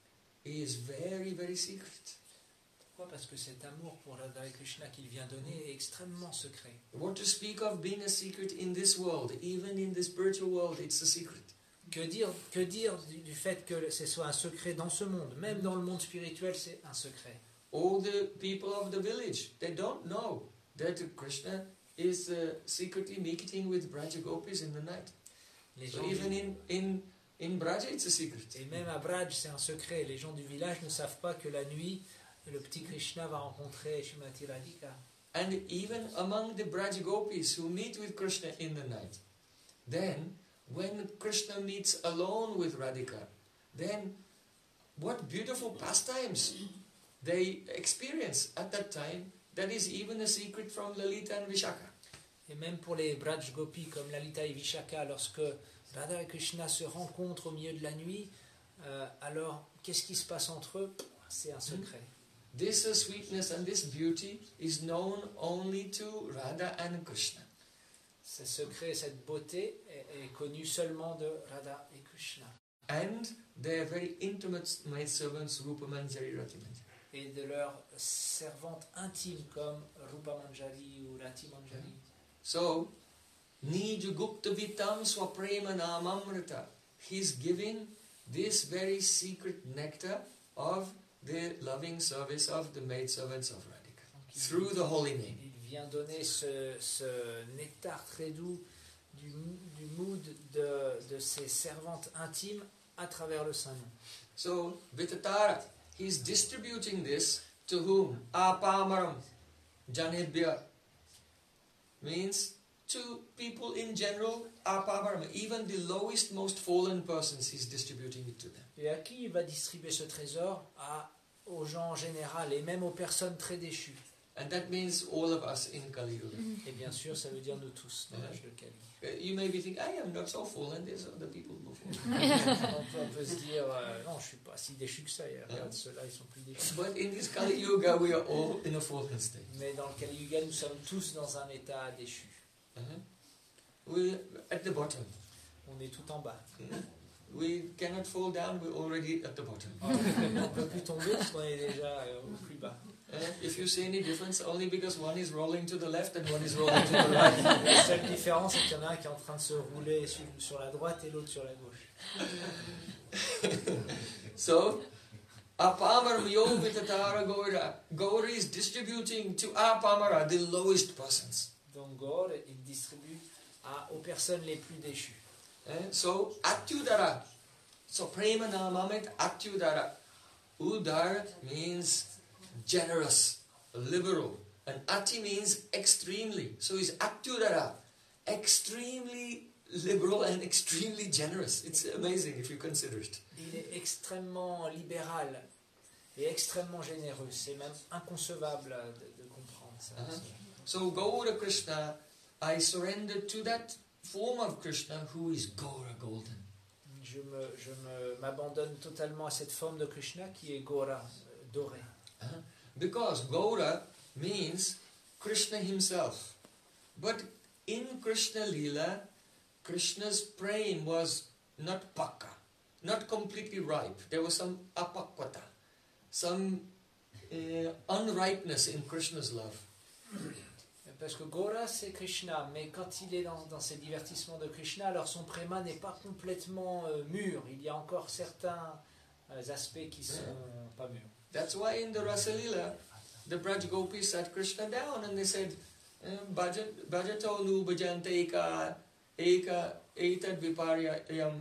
is very, very secret. Pourquoi? Parce que cet amour pour Radha et Krishna qu'il vient donner est extrêmement secret. What to speak of being a secret in this world, even in the spiritual world, it's a secret. Que dire, que dire du, du fait que ce soit un secret dans ce monde? Même dans le monde spirituel, c'est un secret. All the people of the village, they don't know that Krishna is uh, secretly meeting with Braja Gopis in the night. Les So gens du- even in, in, in Braja, it's a secret. Et même à Braj, c'est un secret. Les gens du village ne savent pas que la nuit, le petit Krishna va rencontrer Shrimati Radhika. And even among the Braja Gopis who meet with Krishna in the night, then when Krishna meets alone with Radhika, then what beautiful pastimes they experience at that time. That is even a secret from Lalita and Vishaka. Et même pour les Braj Gopis comme Lalita et Vishaka, lorsque Radha et Krishna se rencontrent au milieu de la nuit, euh, alors qu'est-ce qui se passe entre eux? C'est un secret. This uh, sweetness and this beauty is known only to Radha and Krishna. Ce secret, cette beauté est, est connue seulement de Radha et Krishna. And their very intimate maid servants, Rupa Manjari, Rati Manjari. Et de leurs servantes intimes comme Rupa Manjari ou Rati Manjari. So, Nijagupta Vitam Swaprema Namamrita. He's giving this very secret nectar of the loving service of the maid servants of Radhika Donc, il- through the holy name. Il vient donner ce, ce nectar très doux du, du mood de, de ses servantes intimes à travers le Saint-Nom. So, Vitatara, he's distributing this to whom? Apamaram Janebhya. Means to people in general, apamaram. Even the lowest, most fallen persons, he's distributing it to them. Et à qui il va distribuer ce trésor? À, aux gens en général et même aux personnes très déchues. And that means all of us in Kali Yuga. Et bien sûr, ça veut dire nous tous dans l'âge de Kali. Uh, You may be thinking, I am not so fallen, there's other people before. on, peut, on peut se dire, euh, non, je ne suis pas si déchu que ça. Et regarde, ceux-là, ils sont plus déchus. But in this Kali Yuga, we are all in a fallen state. Mais dans le Kali Yuga, nous sommes tous dans un état déchu. Uh-huh. We're at the bottom. On est tout en bas. We cannot fall down, we're already at the bottom. On ne peut plus tomber parce qu'on est déjà euh, au plus bas. Uh, if you see any difference, only because one is rolling to the left and one is rolling to the right. La seule différence, c'est qu'il y en a un qui est en train de se rouler sur, sur la droite et l'autre sur la gauche. So, Apamara Myo Vitatara Gaura. Gaura is distributing to Apamara, the lowest persons. Donc Gaur, il distribue à, aux personnes les plus déchues. Uh, so, Atyudara. So, Prema Namamet Atyudara. Udar means generous, liberal. And Ati means extremely. So, is Atyudara. Extremely liberal and extremely generous. It's amazing if you consider it. Il est extrêmement libéral et extrêmement généreux. C'est même inconcevable de, de comprendre ça. Uh-huh. So Gaura Krishna, I surrender to that form of Krishna who is Gaura Golden. Je me, je me, m'abandonne totalement à cette forme de Krishna qui est Gaura, euh, doré. Uh-huh. Because Gaura means Krishna himself. But in Krishna Leela, Krishna's praying was not pakka, not completely ripe. There was some apakwata, some uh, unripeness in Krishna's love. Parce que Gaura c'est Krishna, mais quand il est dans, dans ces divertissements de Krishna, alors son préma n'est pas complètement euh, mûr. Il y a encore certains euh, aspects qui sont yeah. pas mûrs. That's why in the Rasa Leela, the Braj Gopis sat Krishna down and they said, Bhajatolu bhajante eka eka etad viparyayam.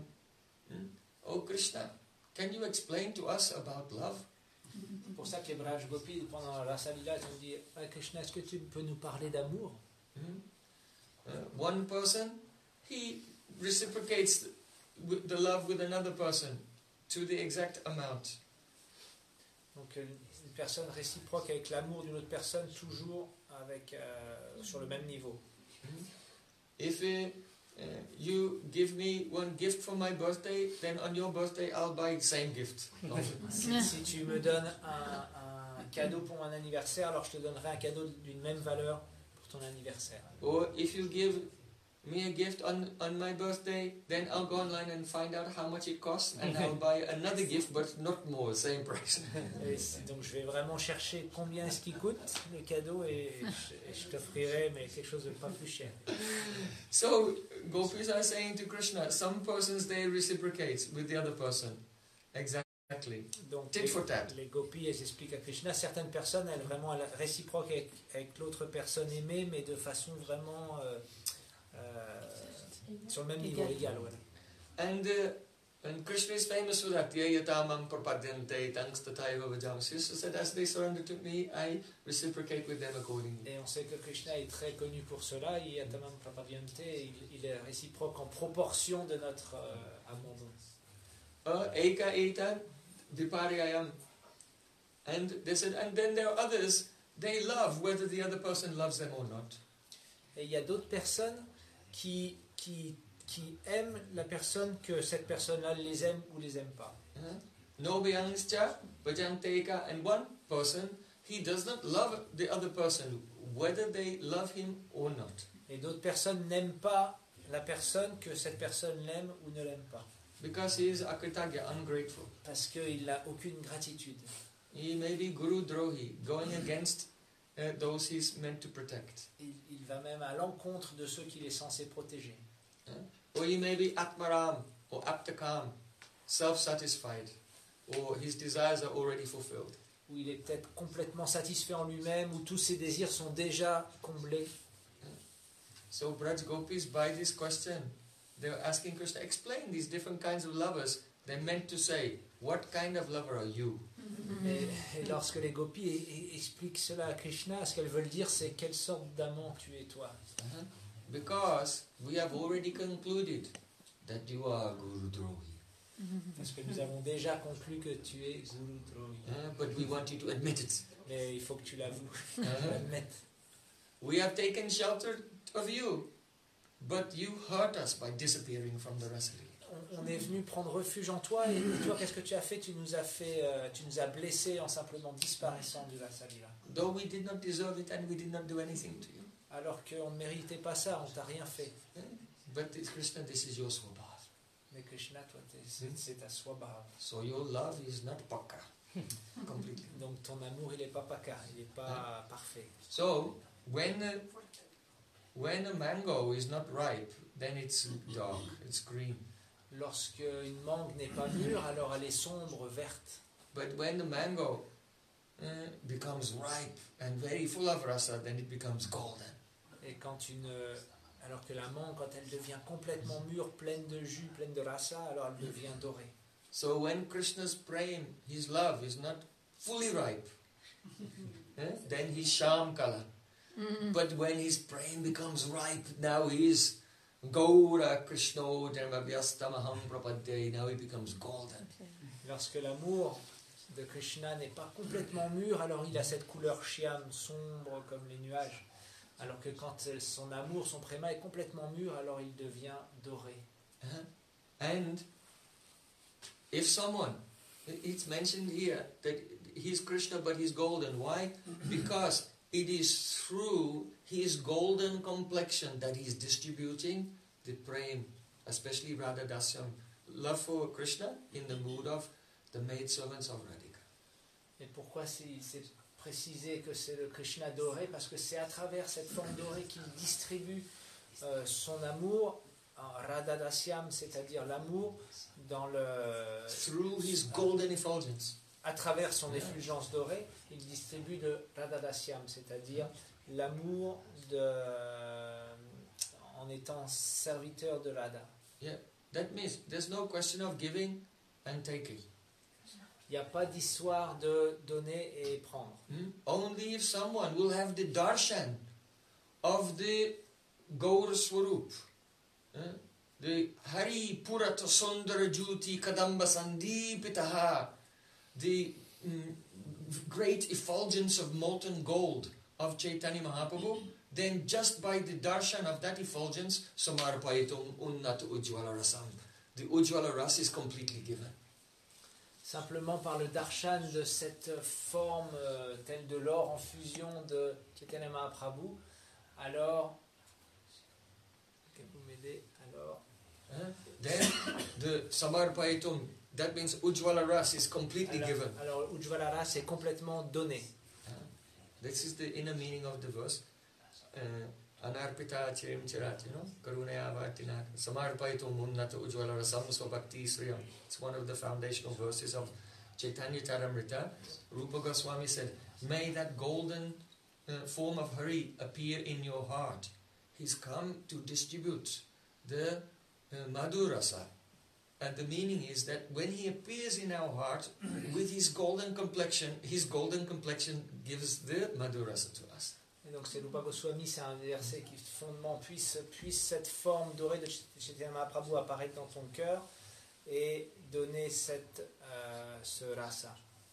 Oh Krishna, can you explain to us about love? C'est pour ça que les Braj Gopis, pendant la Rasa Leela, ils ont dit ah, Krishna, est-ce que tu peux nous parler d'amour? Mm-hmm. uh, One person, he reciprocates the, the love with another person to the exact amount. Donc une personne réciproque avec l'amour d'une autre personne, toujours avec, euh, sur le même niveau. Mm-hmm. If uh, uh, you give me one gift for my birthday, then on your birthday I'll buy the same gift. si, si tu me donnes un, un cadeau pour mon anniversaire, alors je te donnerai un cadeau d'une même valeur pour ton anniversaire. Or if you give me a gift on, on my birthday, then I'll go online and find out how much it costs and I'll buy another gift but not more, same price. Donc je vais vraiment chercher combien est-ce qu'il coûte le cadeau et je, et je t'offrirai mais quelque chose de pas plus cher. So Gopis are saying to Krishna, some persons they reciprocate with the other person. Exactly. Donc tit les, for tat. Les gopis elles expliquent à Krishna, certaines personnes elles vraiment elles réciproquent avec, avec l'autre personne aimée mais de façon vraiment euh, Euh, sur le même niveau, égal. Ouais. And, uh, and Krishna is famous for that. Yayatamam prapadyante tangstataiva vajamsi. So said, as they surrender to me, I reciprocate with them accordingly. Et on sait que Krishna est très connu pour cela. Yayatamam prapadyante, il, il est réciproque en proportion de notre euh, abandon. Uh, Eka etad viparyayam. And they said, and then there are others, they love whether the other person loves them or not. Et il y a d'autres personnes qui, qui, qui aiment la personne que cette personne-là les aime ou les aime pas. No bhyangscha bhajanteka, and one person, he does not love the other person, whether they love him or not. Et d'autres personnes n'aiment pas la personne que cette personne l'aime ou ne l'aime pas. Because he is akritagya, ungrateful. Parce qu'il n'a aucune gratitude. He may be guru drohi, going against Uh, those he's meant to protect. Il, il va même à l'encontre de ceux qu'il est censé protéger. Uh, or he may be atmaram or aptakam, self-satisfied, or his desires are already fulfilled. Ou il est peut-être complètement satisfait en lui-même, ou tous ses désirs sont déjà comblés. Uh, so Braj Gopis, by this question, they're asking Krishna, explain these different kinds of lovers. They're meant to say, what kind of lover are you? Et, et lorsque les gopis expliquent cela à Krishna, ce qu'elles veulent dire, c'est quelle sorte d'amant tu es toi. Uh-huh. Because we have already concluded that you are Guru Drohi. Parce que nous avons déjà conclu que tu es Guru Drohi. Uh, but we want you to admit it. Mais il faut que tu l'avoues, que Uh-huh. tu l'admettes. We have taken shelter of you, but you hurt us by disappearing from the Rasa. On est venu prendre refuge en toi et toi qu'est-ce que tu as fait? Tu nous as fait, euh, tu nous as blessés en simplement disparaissant de la Salila. Though we did not deserve it and we did not do anything to you. Alors qu'on ne méritait pas ça, on t'a rien fait. But it's Krishna, this is your swabhav. Mais Krishna, toi, c'est, c'est ta swabhav. So your love is not pakka, completely. Donc ton amour, il n'est pas paka, il n'est pas parfait. So when a, when a mango is not ripe, then it's dark, it's green. Lorsque une mangue n'est pas mûre, alors elle est sombre, verte. But when the mango uh, becomes ripe and very full of rasa, then it becomes golden. Et quand une, alors que la mangue, quand elle devient complètement mûre, pleine de jus, pleine de rasa, alors elle devient dorée. So when Krishna's praying, his love is not fully ripe, eh, then he's sham kala. But when his praying becomes ripe, now he is Gaura Krishno Dharmavyastamaham Prapadde, now he becomes golden. Lorsque l'amour de Krishna n'est pas complètement mûr, alors il a cette couleur shyam, sombre comme les nuages. Alors que quand son amour, son préma est complètement mûr, alors il devient doré. Uh-huh. And if someone, it's mentioned here that he's Krishna but he's golden. Why? Because it is through his golden complexion that he's distributing the prem, especially Radha Dasyam, love for Krishna in the mood of the maidservants of Radhika. Et pourquoi c'est, c'est précisé que c'est le Krishna doré? Parce que c'est à travers cette forme dorée qu'il distribue euh, son amour, Radha Dasyam, c'est-à-dire l'amour, dans le, through his golden effulgence. À travers son effulgence dorée, il distribue le Radha Dasyam, c'est-à-dire l'amour de, en étant serviteur de Radha. Yeah, that means there's no question of giving and taking. Il n'y a pas d'histoire de donner et prendre. Hmm? Only if someone will have the darshan of the Gaur Swarup, uh, the Hari Purata Sundara Juti Kadamba Sandipitaha, the mm, great effulgence of molten gold of Chaitanya Mahaprabhu, then just by the darshan of that effulgence, Samarpayitum Unnat Ujjvala Rasam, the Ujjvala Ras is completely given. Simplement par le darshan de cette forme euh, telle de l'or en fusion de Chaitanya Mahaprabhu, alors, vous m'aidez, alors, Huh? Then the Samarpayitum, that means Ujjvala Ras is completely alors, given. alors Ujjvala Ras est complètement donné. Uh, this is the inner meaning of the verse. Uh, Anarpita chirim chirat, you know, Karunaya Vartina, Samarpaitum Unnata Ujjvala Rasam Swabhakti Sriyam. It's one of the foundational verses of Chaitanya Charitamrita. Rupa Goswami said, may that golden uh, form of Hari appear in your heart. He's come to distribute the uh, Madhurasa. And the meaning is that when he appears in our heart with his golden complexion, his golden complexion gives the Madhurasa to us. Et donc c'est Rupa Goswami, c'est un verset qui fondement puisse, puisse cette forme dorée de Chaitanya Mahaprabhu apparaître dans ton cœur et donner cette, euh, ce rasa.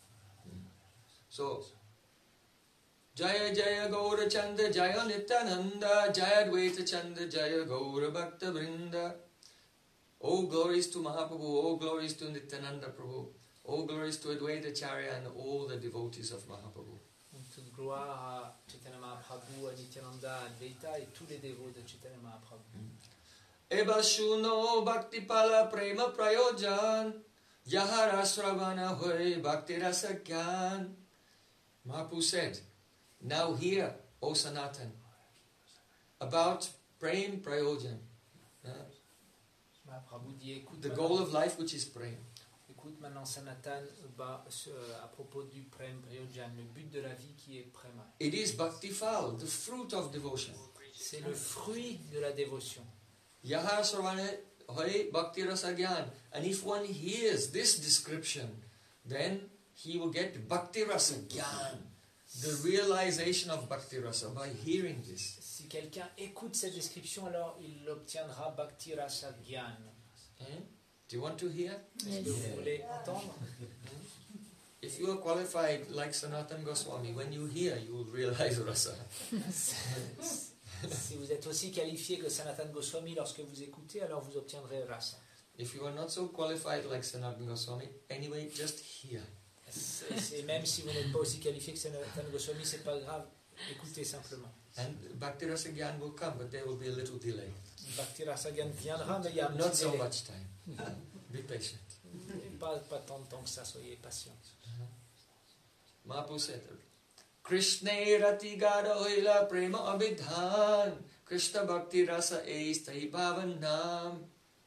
So, Jaya Jaya Gaura Chanda Jaya Nityananda Jaya Dvaita Chanda Jaya Gaura Bhakta Vrinda. All glories to Mahaprabhu, all glories to Nityananda Prabhu, all glories to Advaita Charya and all the devotees of Mahaprabhu. Toute gloire à Chaitanya Mahaprabhu, à Nityananda, à Advaita et tous les dévots de Chaitanya Mahaprabhu. Eba Shuno Bhakti Pala Prema Prayojan Yahara Sravana Hoy Bhakti Rasa Gyan. Mahaprabhu said, now hear, O Sanatan, about Prem Prayojan. Uh, Mahaprabhu dit, écoute, the goal of life which is Prem. écoute maintenant Sanatan bah, euh, à propos du Prem Prayojan, le but de la vie qui est Prema. It is Bhakti Fal, the fruit of devotion. C'est le fruit de la dévotion. Yahar Sravana Hoy Bhakti Rasa Gyan. And if one hears this description, then he will get Bhakti Rasa Gyan, the realization of Bhakti Rasa by hearing this. Si quelqu'un écoute cette description, alors il obtiendra Bhakti Rasa Gyan. Eh? Do you want to hear? Est-ce que vous voulez entendre? If you are qualified like Sanatan Goswami, when you hear, you will realize Rasa. Si vous êtes aussi qualifié que Sanatan Goswami lorsque vous écoutez, alors vous obtiendrez Rasa. If you are not so qualified like Sanatan Goswami, anyway, just hear. C'est, c'est même si vous n'êtes pas aussi qualifié que Sanatan Goswami, c'est pas grave, écoutez simplement. And Bhakti Rasa Gyan will come, but there will be a little delay. Bhakti Rasa Gyan viendra, mais il y a un Not petit so délai. much time. Be patient. Pas, pas tant de temps que ça, soyez patients. Mahaprabhu said, Krishna rati gada hoila prema abidhan Krishna bhakti rasa estai bhavanam.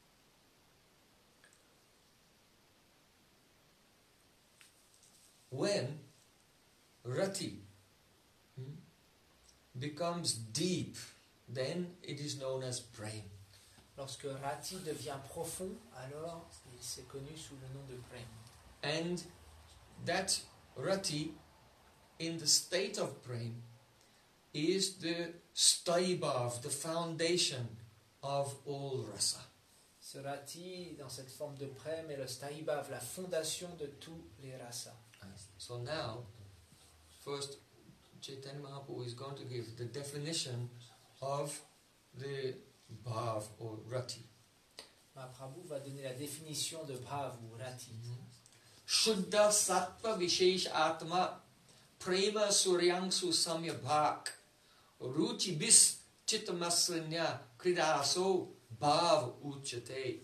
When rati hmm, becomes deep, then it is known as prem. Lorsque Rati devient profond, alors il s'est connu sous le nom de Prem. And that rati, in the state of prem, is the staibhav, the foundation of all rasa. Ce rati, dans cette forme de prem, est le sthaibhav, la fondation de tous les rasas. So now, first Chaitanya Mahaprabhu is going to give the definition of the bhav or rati. Mahaprabhu va donner la définition de bhav ou rati. Shuddha sattva vishesh atma prema suryangsu samya bhak ruchi bis chittamasranya kridaso bhav uchate.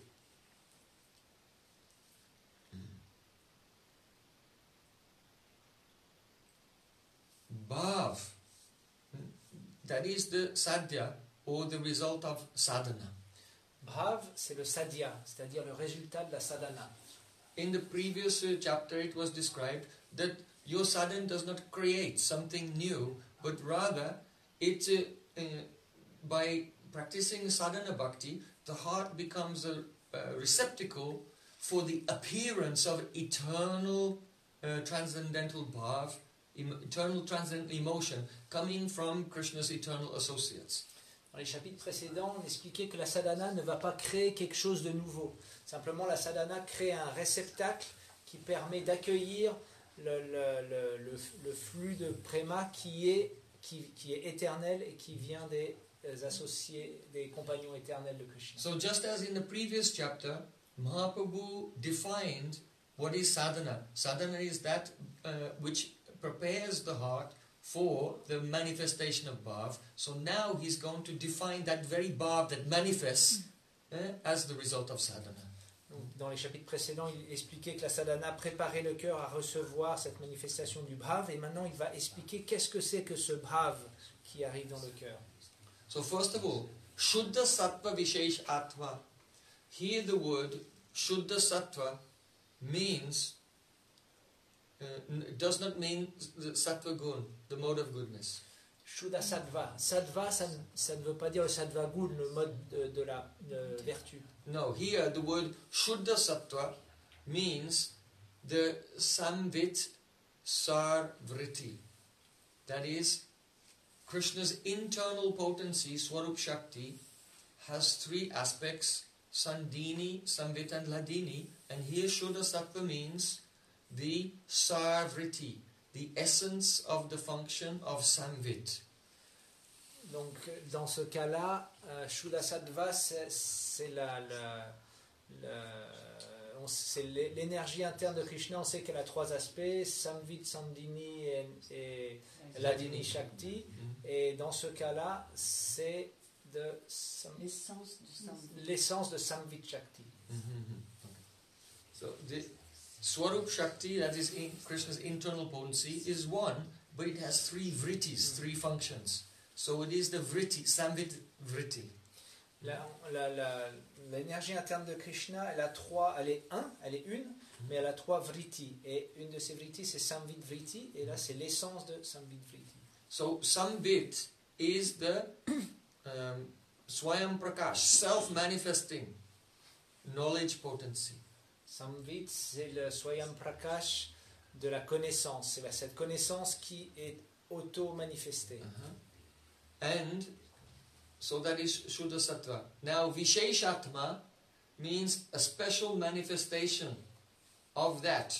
Bhav, that is the sadhya or the result of sadhana. Bhav, c'est le sadhya, c'est-à-dire le résultat de la sadhana. In the previous uh, chapter it was described that your sadhana does not create something new, but rather it, uh, uh, by practicing sadhana bhakti, the heart becomes a, a receptacle for the appearance of eternal uh, transcendental bhav, em- eternal transcendental emotion coming from Krishna's eternal associates. Dans les chapitres précédents, on expliquait que la sadhana ne va pas créer quelque chose de nouveau. Simplement, la sadhana crée un réceptacle qui permet d'accueillir le, le, le, le, le flux de préma qui est, qui, qui est éternel et qui vient des associés, des compagnons éternels de Krishna. So just as in the previous chapter, Mahaprabhu defined what is sadhana. Sadhana is that uh, which prepares the heart for the manifestation of bhav. So now he's going to define that very bhav that manifests eh, as the result of sadhana. Donc, dans les chapitres précédents, il expliquait que la sadhana préparait le cœur à recevoir cette manifestation du bhav, et maintenant il va expliquer qu'est-ce que c'est que ce bhav qui arrive dans le cœur. So first of all, Shuddha Sattva Vishesh Atma. Here the word Shuddha Sattva means, uh, it does not mean the Sattva Gun, the mode of goodness. Shuddha Sattva. Sattva, ça, ne- ça ne veut pas dire le Sattva Gun, le mode de, de la de vertu. No, here the word Shuddha Sattva means the Samvit Sar Vritti. That is, Krishna's internal potency, Swarup Shakti, has three aspects, Sandini, Samvit and Ladini. And here Shuddha Sattva means the Sar Vritti, the essence of the function of Samvit. Donc, dans ce cas-là, euh, Shuddha Sattva, c'est, c'est la, la- la- on- c'est l'é- l'énergie interne de Krishna. On sait qu'elle a trois aspects, Samvit, Sandini et, et Ladini Shakti. Et dans ce cas-là, c'est de Sam- L'essence du sang. l'essence de Samvit Shakti. Mhm. So the Swarup Shakti, that is in Krishna's internal potency, is one, but it has three vrittis, three functions. So it is the vritti, Samvit vritti. La- la- la- L'énergie interne de Krishna, elle a trois, elle est un, elle est une, mais elle a trois vritti. Et une de ces vritti, c'est Samvit vritti, et là, c'est l'essence de Samvit vritti. So Samvit is the um, Swayam Prakash, self-manifesting knowledge potency. Samvit, c'est le Swayam Prakash de la connaissance. C'est la- cette connaissance qui est auto-manifestée. Uh-huh. And so that is Shuddha Sattva. Now Visheshatma means a special manifestation of that.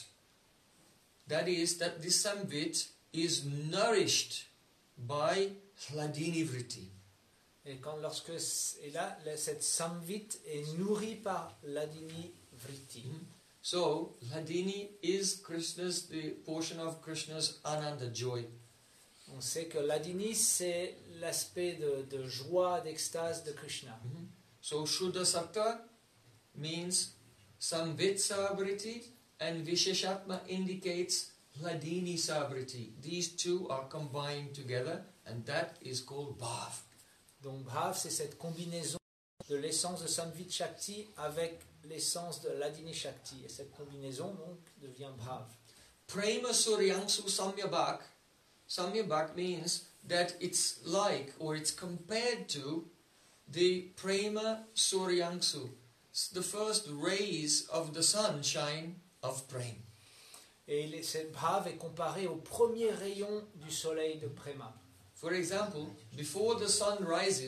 That is that this Samvit is nourished by Hladini Vritti. Et, quand, lorsque, et là, la- cette Samvit est nourrie par l'Adini Vritti. So Hladini is Krishna's, the portion of Krishna's Ananda, joy. On sait que l'Adini, c'est l'aspect de, de joie, d'extase de Krishna. So Shuddha Sattva means Samvit Sabriti, and Visheshatma indicates Hladini Sabriti. These two are combined together, and that is called Bhav. Donc Bhav, c'est cette combinaison de l'essence de Samvit Shakti avec l'essence de l'Adini Shakti. Et cette combinaison, donc, devient Bhav. Prema Suryangsu Samyabhak. Samyabhak means that it's like, or it's compared to, the Prema Suryangsu, the first rays of the sunshine of Prem. Et il est- cette Bhav est comparé au premier rayon du soleil de Prema. For example, before the sun rises,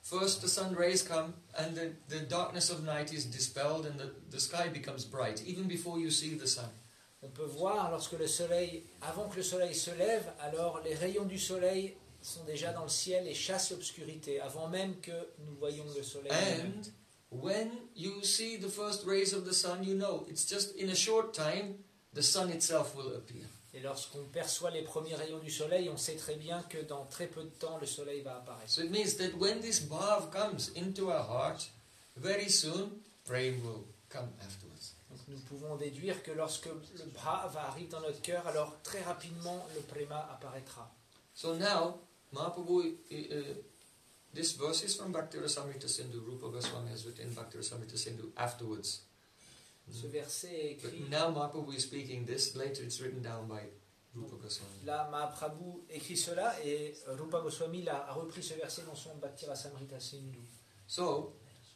first the sun rays come and the, the darkness of night is dispelled and the, the sky becomes bright, even before you see the sun. On peut voir lorsque le soleil, avant que le soleil se lève, alors les rayons du soleil sont déjà dans le ciel et chassent l'obscurité, avant même que nous voyions le soleil. And when you see the first rays of the sun, you know it's just in a short time the sun itself will appear. Et lorsqu'on perçoit les premiers rayons du soleil, on sait très bien que dans très peu de temps, le soleil va apparaître. So it means that when this bhav comes into our heart, very soon prema will come afterwards. Donc nous pouvons déduire que lorsque le bhava arrive dans notre cœur, alors très rapidement le prema apparaîtra. So now, Mahaprabhu, uh, uh, this verse is from Bhakti Rasamrita Sindhu. Rupa Goswami has written Bhakti Rasamrita Sindhu afterwards. Ce verset est But écrit. now Mahaprabhu is speaking this, later it's written down by Rupa Goswami. Là, Mahaprabhu écrit cela et Rupa Goswami l'a- a repris ce verset dans son Bhakti Rasamrita Sindhu. So,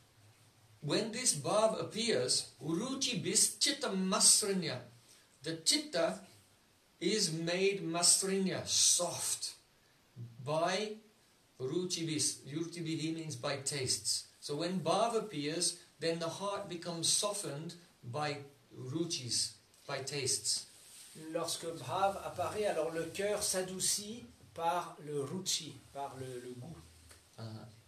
when this bhav appears, Uruchi bis chitta masrinya. The chitta is made masrinya, soft, by ruchi bis. Ruchi bihi means by tastes. So when bhav appears, then the heart becomes softened by ruchis, by tastes. Lorsque bhav apparaît, alors le cœur s'adoucit par le ruchi, par le, le goût. Uh,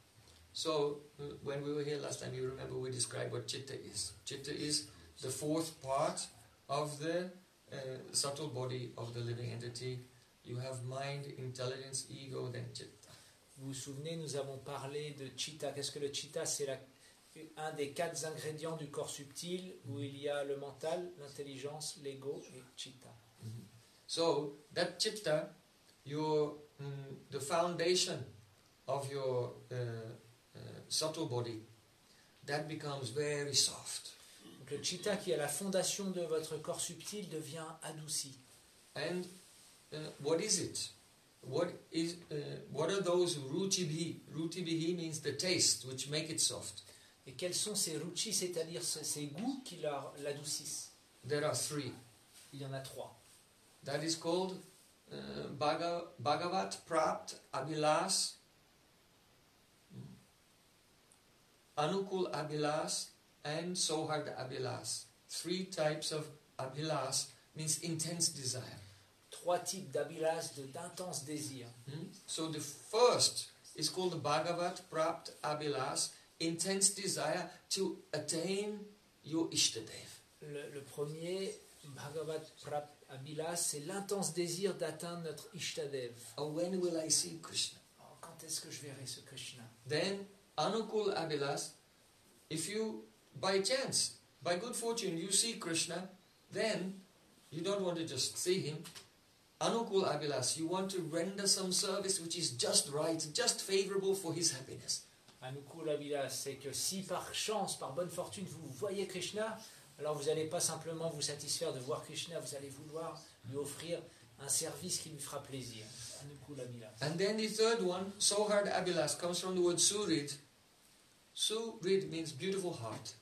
so, uh, when we were here last time, you remember we described what chitta is. Chitta is the fourth part of the uh, subtle body of the living entity. You have mind, intelligence, ego, then chitta. Vous vous souvenez, nous avons parlé de chitta. Qu'est-ce que le chitta? C'est la- un des quatre ingrédients du corps subtil où il y a le mental, l'intelligence, l'ego et chitta. So, that chitta, your, mm, the foundation of your uh, uh, subtle body, that becomes very soft. Donc le chitta qui est la fondation de votre corps subtil devient adouci. And uh, what is it? What is? Uh, what are those ruchi bihi? Ruchi bihi means the taste which make it soft. Et quels sont ces ruchis, c'est-à-dire ces, ces goûts qui la- l'adoucissent? There are three. Il y en a trois. That is called uh, Bhagav- Bhagavat Prapt Abhilas, Anukul Abhilas, and Sohard Abhilas. Three types of Abhilas means intense desire. Trois types d'abhilas, de- d'intenses désirs. Hmm? So the first is called the Bhagavat Prapt Abhilas, intense desire to attain your Ishtadev. Le, le premier, Bhagavat Prap Abhilas, c'est l'intense désir d'atteindre notre Ishtadev. Oh, when will I see Krishna? Oh, quand est-ce que je verrai ce Krishna? Then Anukul Abhilas, if you by chance, by good fortune, you see Krishna, then you don't want to just see him. Anukul Abhilas, you want to render some service which is just right, just favorable for his happiness. Anukul Abhilas, c'est que si par chance, par bonne fortune, vous voyez Krishna, alors vous n'allez pas simplement vous satisfaire de voir Krishna, vous allez vouloir lui offrir un service qui lui fera plaisir. Anukul Abhilas. And then the third one, Sohard Abhilas, comes from the word Surid. Surid means beautiful heart.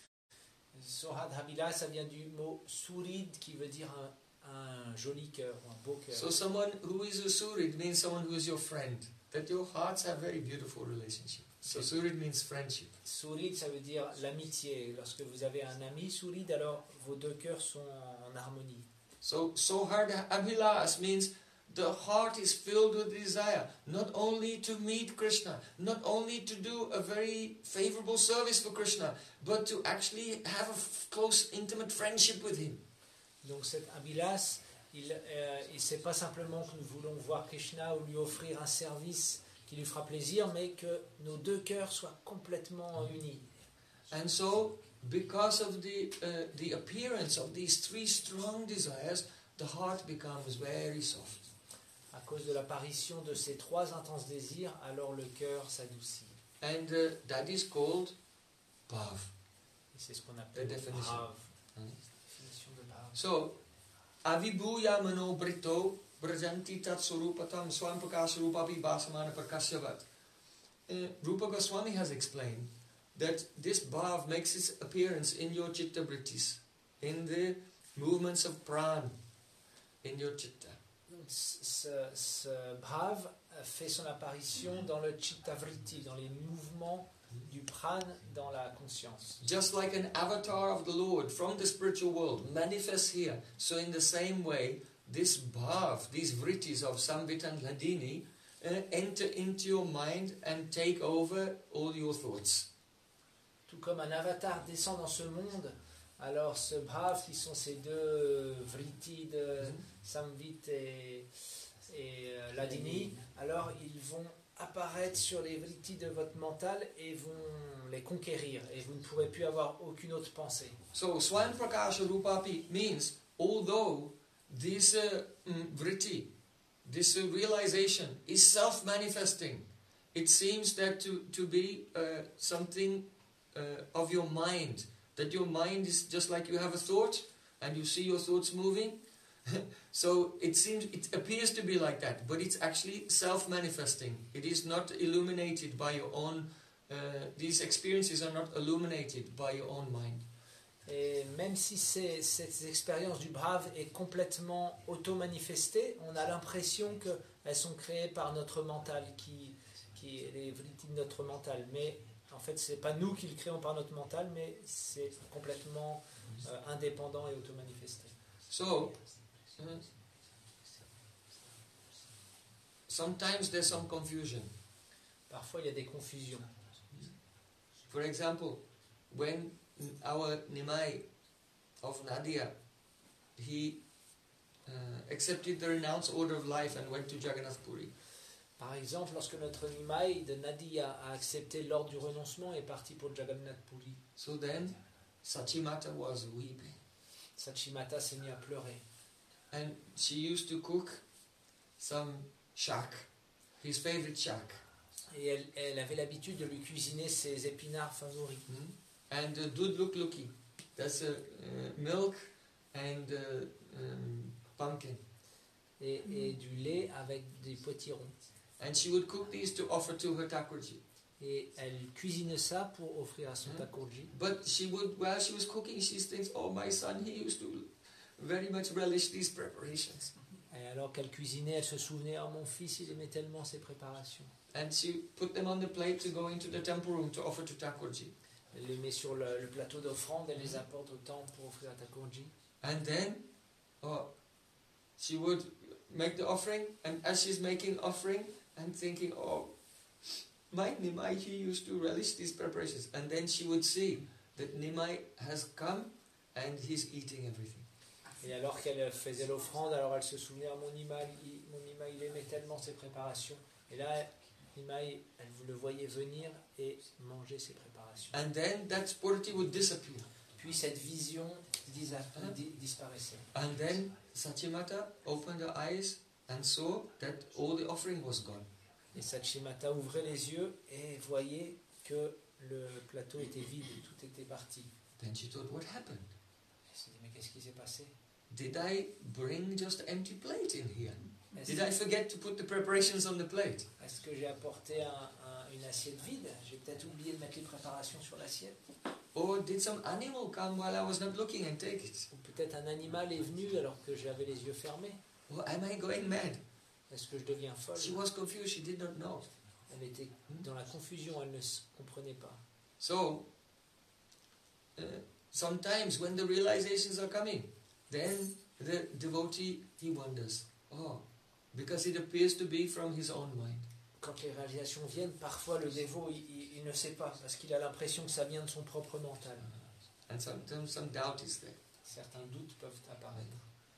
Sohad Abhilas, ça vient du mot surid qui veut dire un, un joli cœur, un beau cœur. So someone who is a Surid means someone who is your friend. That your hearts have very beautiful relationship. So Surid means friendship. Surid, ça veut dire l'amitié. Lorsque vous avez un ami surid, alors vos deux cœurs sont en harmonie. So Sohard Abhilas means the heart is filled with desire, not only to meet Krishna, not only to do a very favorable service for Krishna, but to actually have a f- close, intimate friendship with him. Donc cet Abhilas, il euh, il c'est pas simplement que nous voulons voir Krishna ou lui offrir un service qui lui fera plaisir, mais que nos deux cœurs soient complètement unis. And so, because of the uh, the appearance of these three strong desires, the heart becomes very soft. À cause de l'apparition de ces trois intenses désirs, alors le cœur s'adoucit. And uh, that is called bhav. Et c'est ce qu'on appelle The definition. bhav. Hmm. Définition de bhav. So, avibhuya mano brito brajanti tat surupatam swam prakasharupapi basamana prakashyavat. Uh, Rupa Goswami has explained that this bhav makes its appearance in your chitta vrittis, in the movements of pran, in your chitta. Donc ce, ce bhava fait son apparition dans le chittavritti, dans les mouvements du prana dans la conscience. Just like an avatar of the Lord from the spiritual world manifests here, so in the same way, this bhav, these vrittis of Samvit and Hladini, uh, enter into your mind and take over all your thoughts. Tout comme un avatar descend dans ce monde, alors ce bhav, qui sont ces deux vrittis de Mm-hmm. Samvit et, et euh, Hladini, alors ils vont apparaître sur les vrittis de votre mental et vont les conquérir, et vous ne pourrez plus avoir aucune autre pensée. So Swayam Prakasha Rupapi means, although this uh, mm, vritti, this uh, realization is self-manifesting, it seems that to, to be uh, something uh, of your mind, that your mind is just like you have a thought and you see your thoughts moving. So it seems, it appears to be like that, but it's actually self-manifesting. It is not illuminated by your own, uh, these experiences are not illuminated by your own mind. Et même si c'est, cette expérience du bhava est complètement auto-manifestée, on a l'impression qu'elles sont créées par notre mental, qui, qui est les vrittis de notre mental. Mais en fait, ce n'est pas nous qui le créons par notre mental, mais c'est complètement euh, indépendant et auto-manifesté. So, uh, sometimes there's some confusion. Parfois, il y a des confusions. For example, when our Nimai of Nadia, he uh, accepted the renounced order of life and went to Jagannath Puri. Par exemple, lorsque notre Nimai de Nadia a accepté l'ordre du renoncement et est parti pour Jagannath Puri, So then, Sachimata was weeping. Sachimata s'est mis à pleurer. And she used to cook some shak, his favorite shak. Et elle, elle avait l'habitude de lui cuisiner ses épinards favoris. Mm? And uh, dud look looky. That's uh, uh, milk and uh, um, pumpkin. Et, et du lait avec des potirons. And she would cook these to offer to her Thakurji. Et elle cuisine ça pour offrir à son Hmm. Thakurji. But she would, while she was cooking, she thinks, oh, my son, he used to very much relish these preparations. Et alors qu'elle cuisinait, elle se souvenait, oh mon fils, il aimait tellement ces préparations. And she put them on the plate to go into the temple room to offer to Thakurji. Elle les met sur le, le plateau d'offrande, elle les apporte au temple pour offrir à Thakurji. And then, oh, she would make the offering, and as she's making offering, and thinking, oh, my Nimai, he used to relish these preparations. And then she would see that Nimai has come, and he's eating everything. Et alors qu'elle faisait l'offrande, alors elle se souvenait, ah, mon Nimai, il, mon Nimai, il aimait tellement ces préparations. Et là, Nimai, elle vous le voyait venir et manger ses préparations. And then that spurti would disappear. Puis cette vision dis- di- disparaissait. And then Sachimata opened her eyes and saw that all the offering was gone. Et Sachimata ouvrait les yeux et voyait que le plateau était vide, tout était parti. Then she thought, what happened? Elle s'est dit, mais qu'est-ce qui s'est passé? Did I bring just empty plate in here? Est-ce, Did I forget to put the preparations on the plate? est-ce que j'ai apporté un, un, une assiette vide? J'ai peut-être oublié de mettre les préparations sur l'assiette. Or did some animal come while I was not looking and take it? Ou peut-être un animal est venu alors que j'avais les yeux fermés. Or am I going mad? Est-ce que je deviens folle? She was confused, she did not know. Elle était dans la confusion, elle ne se comprenait pas. So, uh, sometimes when the realizations are coming, then the devotee, he wonders, oh, because it appears to be from his own mind. Quand les réalisations viennent, parfois le dévot, il, il, il ne sait pas, parce qu'il a l'impression que ça vient de son propre mental. And sometimes some doubt is there. Certains doutes peuvent apparaître.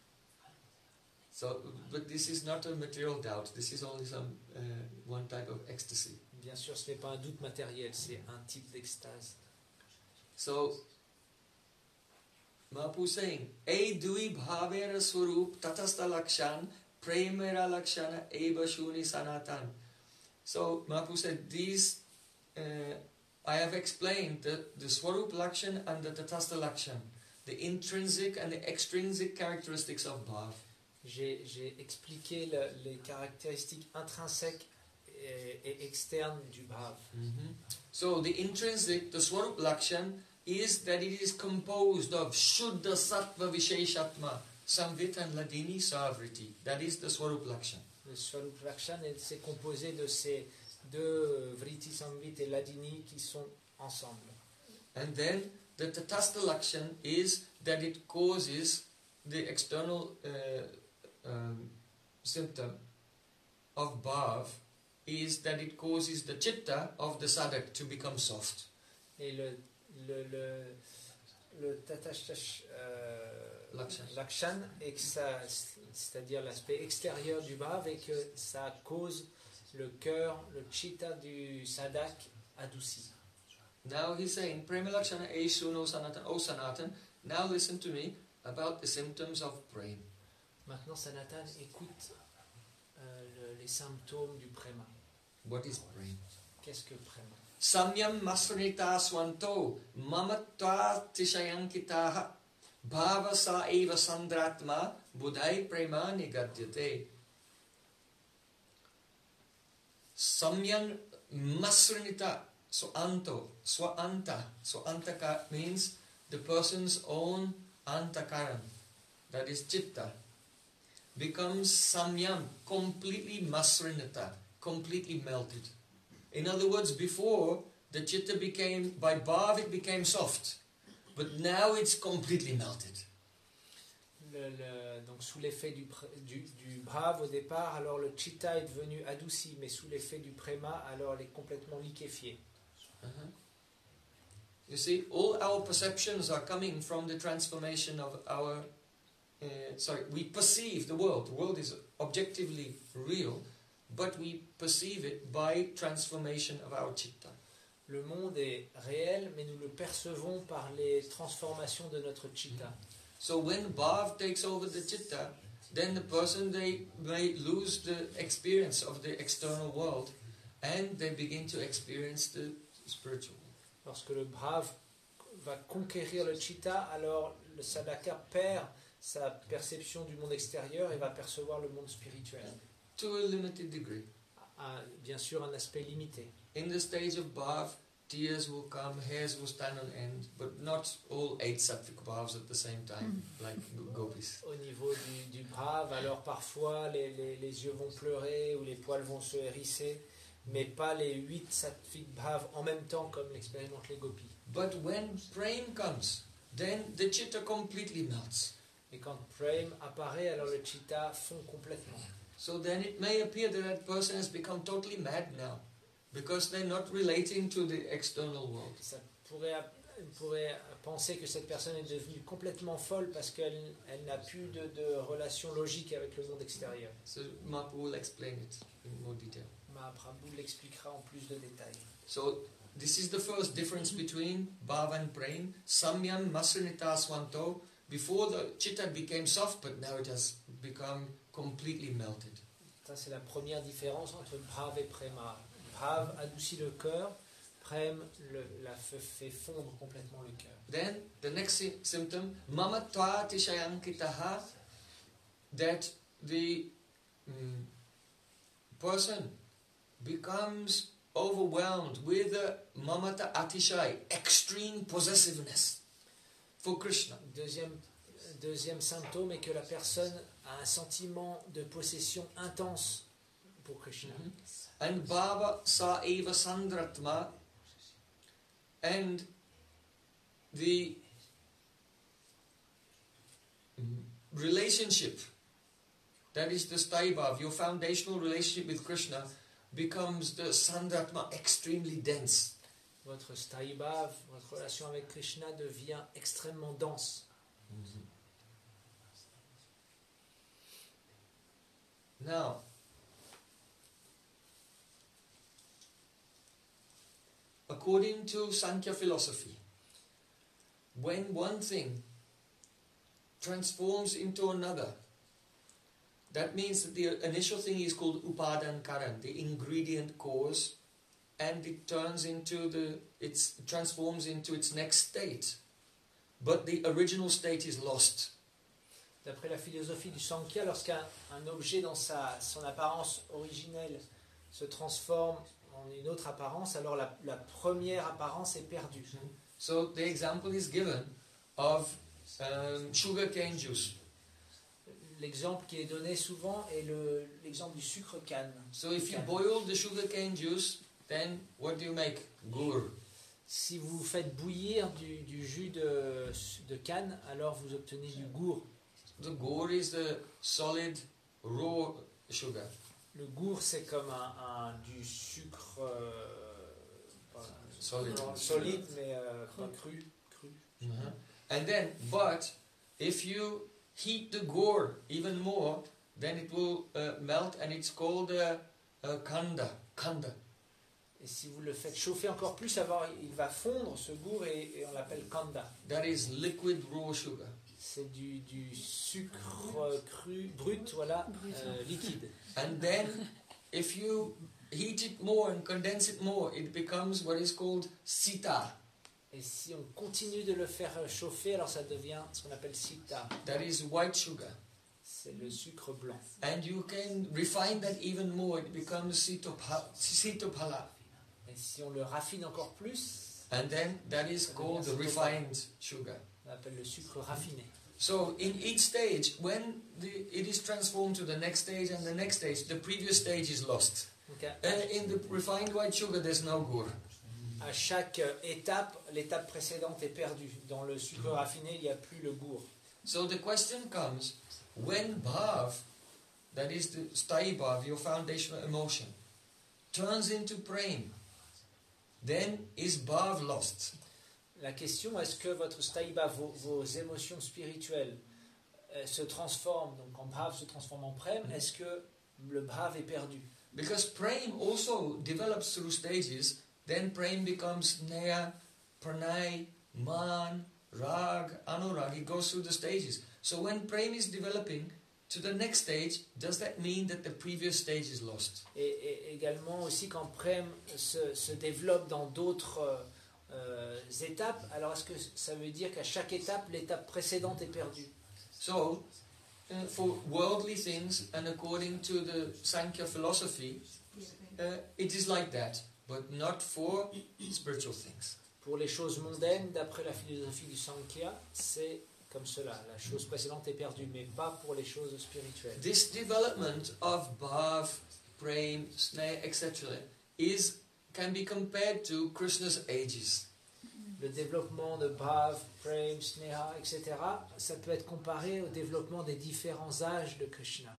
So, but this is not a material doubt. This is only some uh, one type of ecstasy. Bien sûr, ce n'est pas un doute matériel, c'est un type d'extase. So, Mahaprabhu is saying, "Ei dui bhavera swarup tatastha lakshan premera lakshana eva shuni sanatan." So Mahaprabhu said, "These uh, I have explained the the swarup lakshan and the tatastha lakshan, the intrinsic and the extrinsic characteristics of bhav." J'ai, j'ai expliqué le, les caractéristiques intrinsèques et, et externes du bhav. Mm-hmm. So the intrinsic, the swarup lakshan, is that it is composed of Shuddha Sattva Visheshatma. Samvit and Ladini Savriti. That is the Swarup Lakshan. Le Swarup Lakshan, c'est composé de ces deux Vritti, Samvit et Ladini qui sont ensemble. And then the Tatastha Lakshan is that it causes the external uh, um, symptom of bhav is that it causes the chitta of the sadhak to become soft. Et le, le, le, le Tatashtash euh, Lakshan. Lakshan, et que ça, c'est-à-dire l'aspect extérieur du bhav, et que ça cause le cœur, le chitta du sadhak adouci. Now he's saying, Prema Lakshana Eshu no Sanatan, O Sanatan, now listen to me about the symptoms of prema. Maintenant, Sanatan écoute euh, le, les symptômes du prema. What is prema? Qu'est-ce que prema? Samyam masranita swanto mamatva tishayankitaha bhava sa eva sandratma buddhai prema nigadyate. Samyam masranita. So anto, swanta, so antaka means the person's own antakaran, that is chitta, becomes samyam, completely masrinata, completely melted. In other words, before the chitta became, by bhav it became soft, but now it's completely melted. Le, le, donc sous l'effet du, du, du bhav au départ, alors le chitta est devenu adouci, mais sous l'effet du prema, alors il est complètement liquéfié. Uh-huh. You see, all our perceptions are coming from the transformation of our, uh, sorry, we perceive the world. The world is objectively real, but we perceive it by transformation of our chitta. Le monde est réel, mais nous le percevons par les transformations de notre chitta. So when bhav takes over the chitta, then the person, they may lose the experience of the external world, and they begin to experience the spiritual. Lorsque le bhav va conquérir le chitta, alors le sadhaka perd sa perception du monde extérieur et va percevoir le monde spirituel. To a limited degree. À, bien sûr, un aspect limité. In the stage of bhav, tears will come, hairs will stand on end, but not all eight sattvic bhavs at the same time, like gopis. Au niveau du, du bhav, alors parfois les, les, les yeux vont pleurer ou les poils vont se hérisser, mais pas les huit sattvic bhavs en même temps comme l'expérimentent les gopis. But when prem comes, then the chitta completely melts. Et quand prem apparaît, alors le chitta fond complètement. So then it may appear that that person has become totally mad now, because they're not relating to the external world. Ça pourrait, on pourrait penser que cette personne est devenue complètement folle parce qu'elle elle n'a plus de, de relation logique avec le monde extérieur. So Mahaprabhu will explain it in more detail. Mahaprabhu l'expliquera en plus de détails. So this is the first difference between bhava and prem. Samyam masrinita swanto. Before the chitta became soft, but now it has become completely melted. Ça c'est la première différence entre bhav et prema. Bhav adoucit le cœur, prem le, la fait fondre complètement le cœur. Then the next sy- symptom, mamatva tishayankitaha, that the mm, person becomes overwhelmed with a mamata atishai, extreme possessiveness for Krishna. Deuxième, deuxième symptôme est que la personne a un sentiment de possession intense pour Krishna. Mm-hmm. And bhava sa eva sandratma, and the relationship, that is the sthayi bhav, your foundational relationship with Krishna, becomes the sandratma, extremely dense. Votre sthayi bhav, votre relation avec Krishna devient extrêmement dense. Mm-hmm. Now, according to Sankhya philosophy, when one thing transforms into another, that means that the initial thing is called upadan karan, the ingredient cause, and it turns into the, it transforms into its next state. But the original state is lost. D'après la philosophie du Sankhya, lorsqu'un un objet dans sa, son apparence originelle se transforme en une autre apparence, alors la, la première apparence est perdue. So the example is given of um, sugar cane juice. l'exemple qui est donné souvent est le- l'exemple du sucre canne. So if you Canne. boil the sugarcane juice, then what do you make? Gur. Si vous faites bouillir du, du jus de, de canne, alors vous obtenez du gour. The gur is the solid raw sugar. Le gour, c'est comme un, un- du sucre euh, pas- Solid. non, solide, mais euh, pas cru. cru. Mhm. And then, but if you heat the gur even more, then it will uh, melt, and it's called uh, uh, kanda. Kanda. Et si vous le faites chauffer encore plus, alors il va fondre ce gour et, et on l'appelle kanda. That is liquid raw sugar. C'est du, du sucre cru, brut, voilà, euh, liquide. And then, if you heat it more and condense it more, it becomes what is called sita. Et si on continue de le faire chauffer, alors ça devient ce qu'on appelle sita. That is white sugar. C'est le sucre blanc. And you can refine that even more. It becomes sitopha- sitophala. Et si on le raffine encore plus, And then that is called the refined sugar. on appelle le sucre raffiné. So in each stage, when the, it is transformed to the next stage and the next stage, the previous stage is lost. Donc à, Uh, in the refined white sugar, there's no gur. à chaque étape, l'étape précédente est perdue. Dans le sucre raffiné, il n'y a plus le gour. So the question comes, when bhav, that is the stai bhav, your foundational emotion, turns into prem, then is bhav lost? La question, est-ce que votre staïba, vos, vos émotions spirituelles, euh, se transforment, donc en bhav se transforment en prem, est-ce que le bhav est perdu? Because prem also develops through stages, then prem becomes neya, pranay, man, rag, anurag, it goes through the stages. So when prem is developing to the next stage, does that mean that the previous stage is lost? Et, et également aussi quand prem se, se développe dans d'autres euh, euh, étapes, alors est-ce que ça veut dire qu'à chaque étape, l'étape précédente est perdue? So, uh, for worldly things and according to the Sankhya philosophy, uh, it is like that, but not for spiritual things. Pour les choses mondaines, d'après la philosophie du Sankhya, c'est comme cela. La chose précédente est perdue, mais pas pour les choses spirituelles. This development of bhav, prem, sneha, et cetera is can be compared to Krishna's ages. Le développement de bhav, prem, sneha, et cetera, ça peut être comparé au développement des différents âges de Krishna.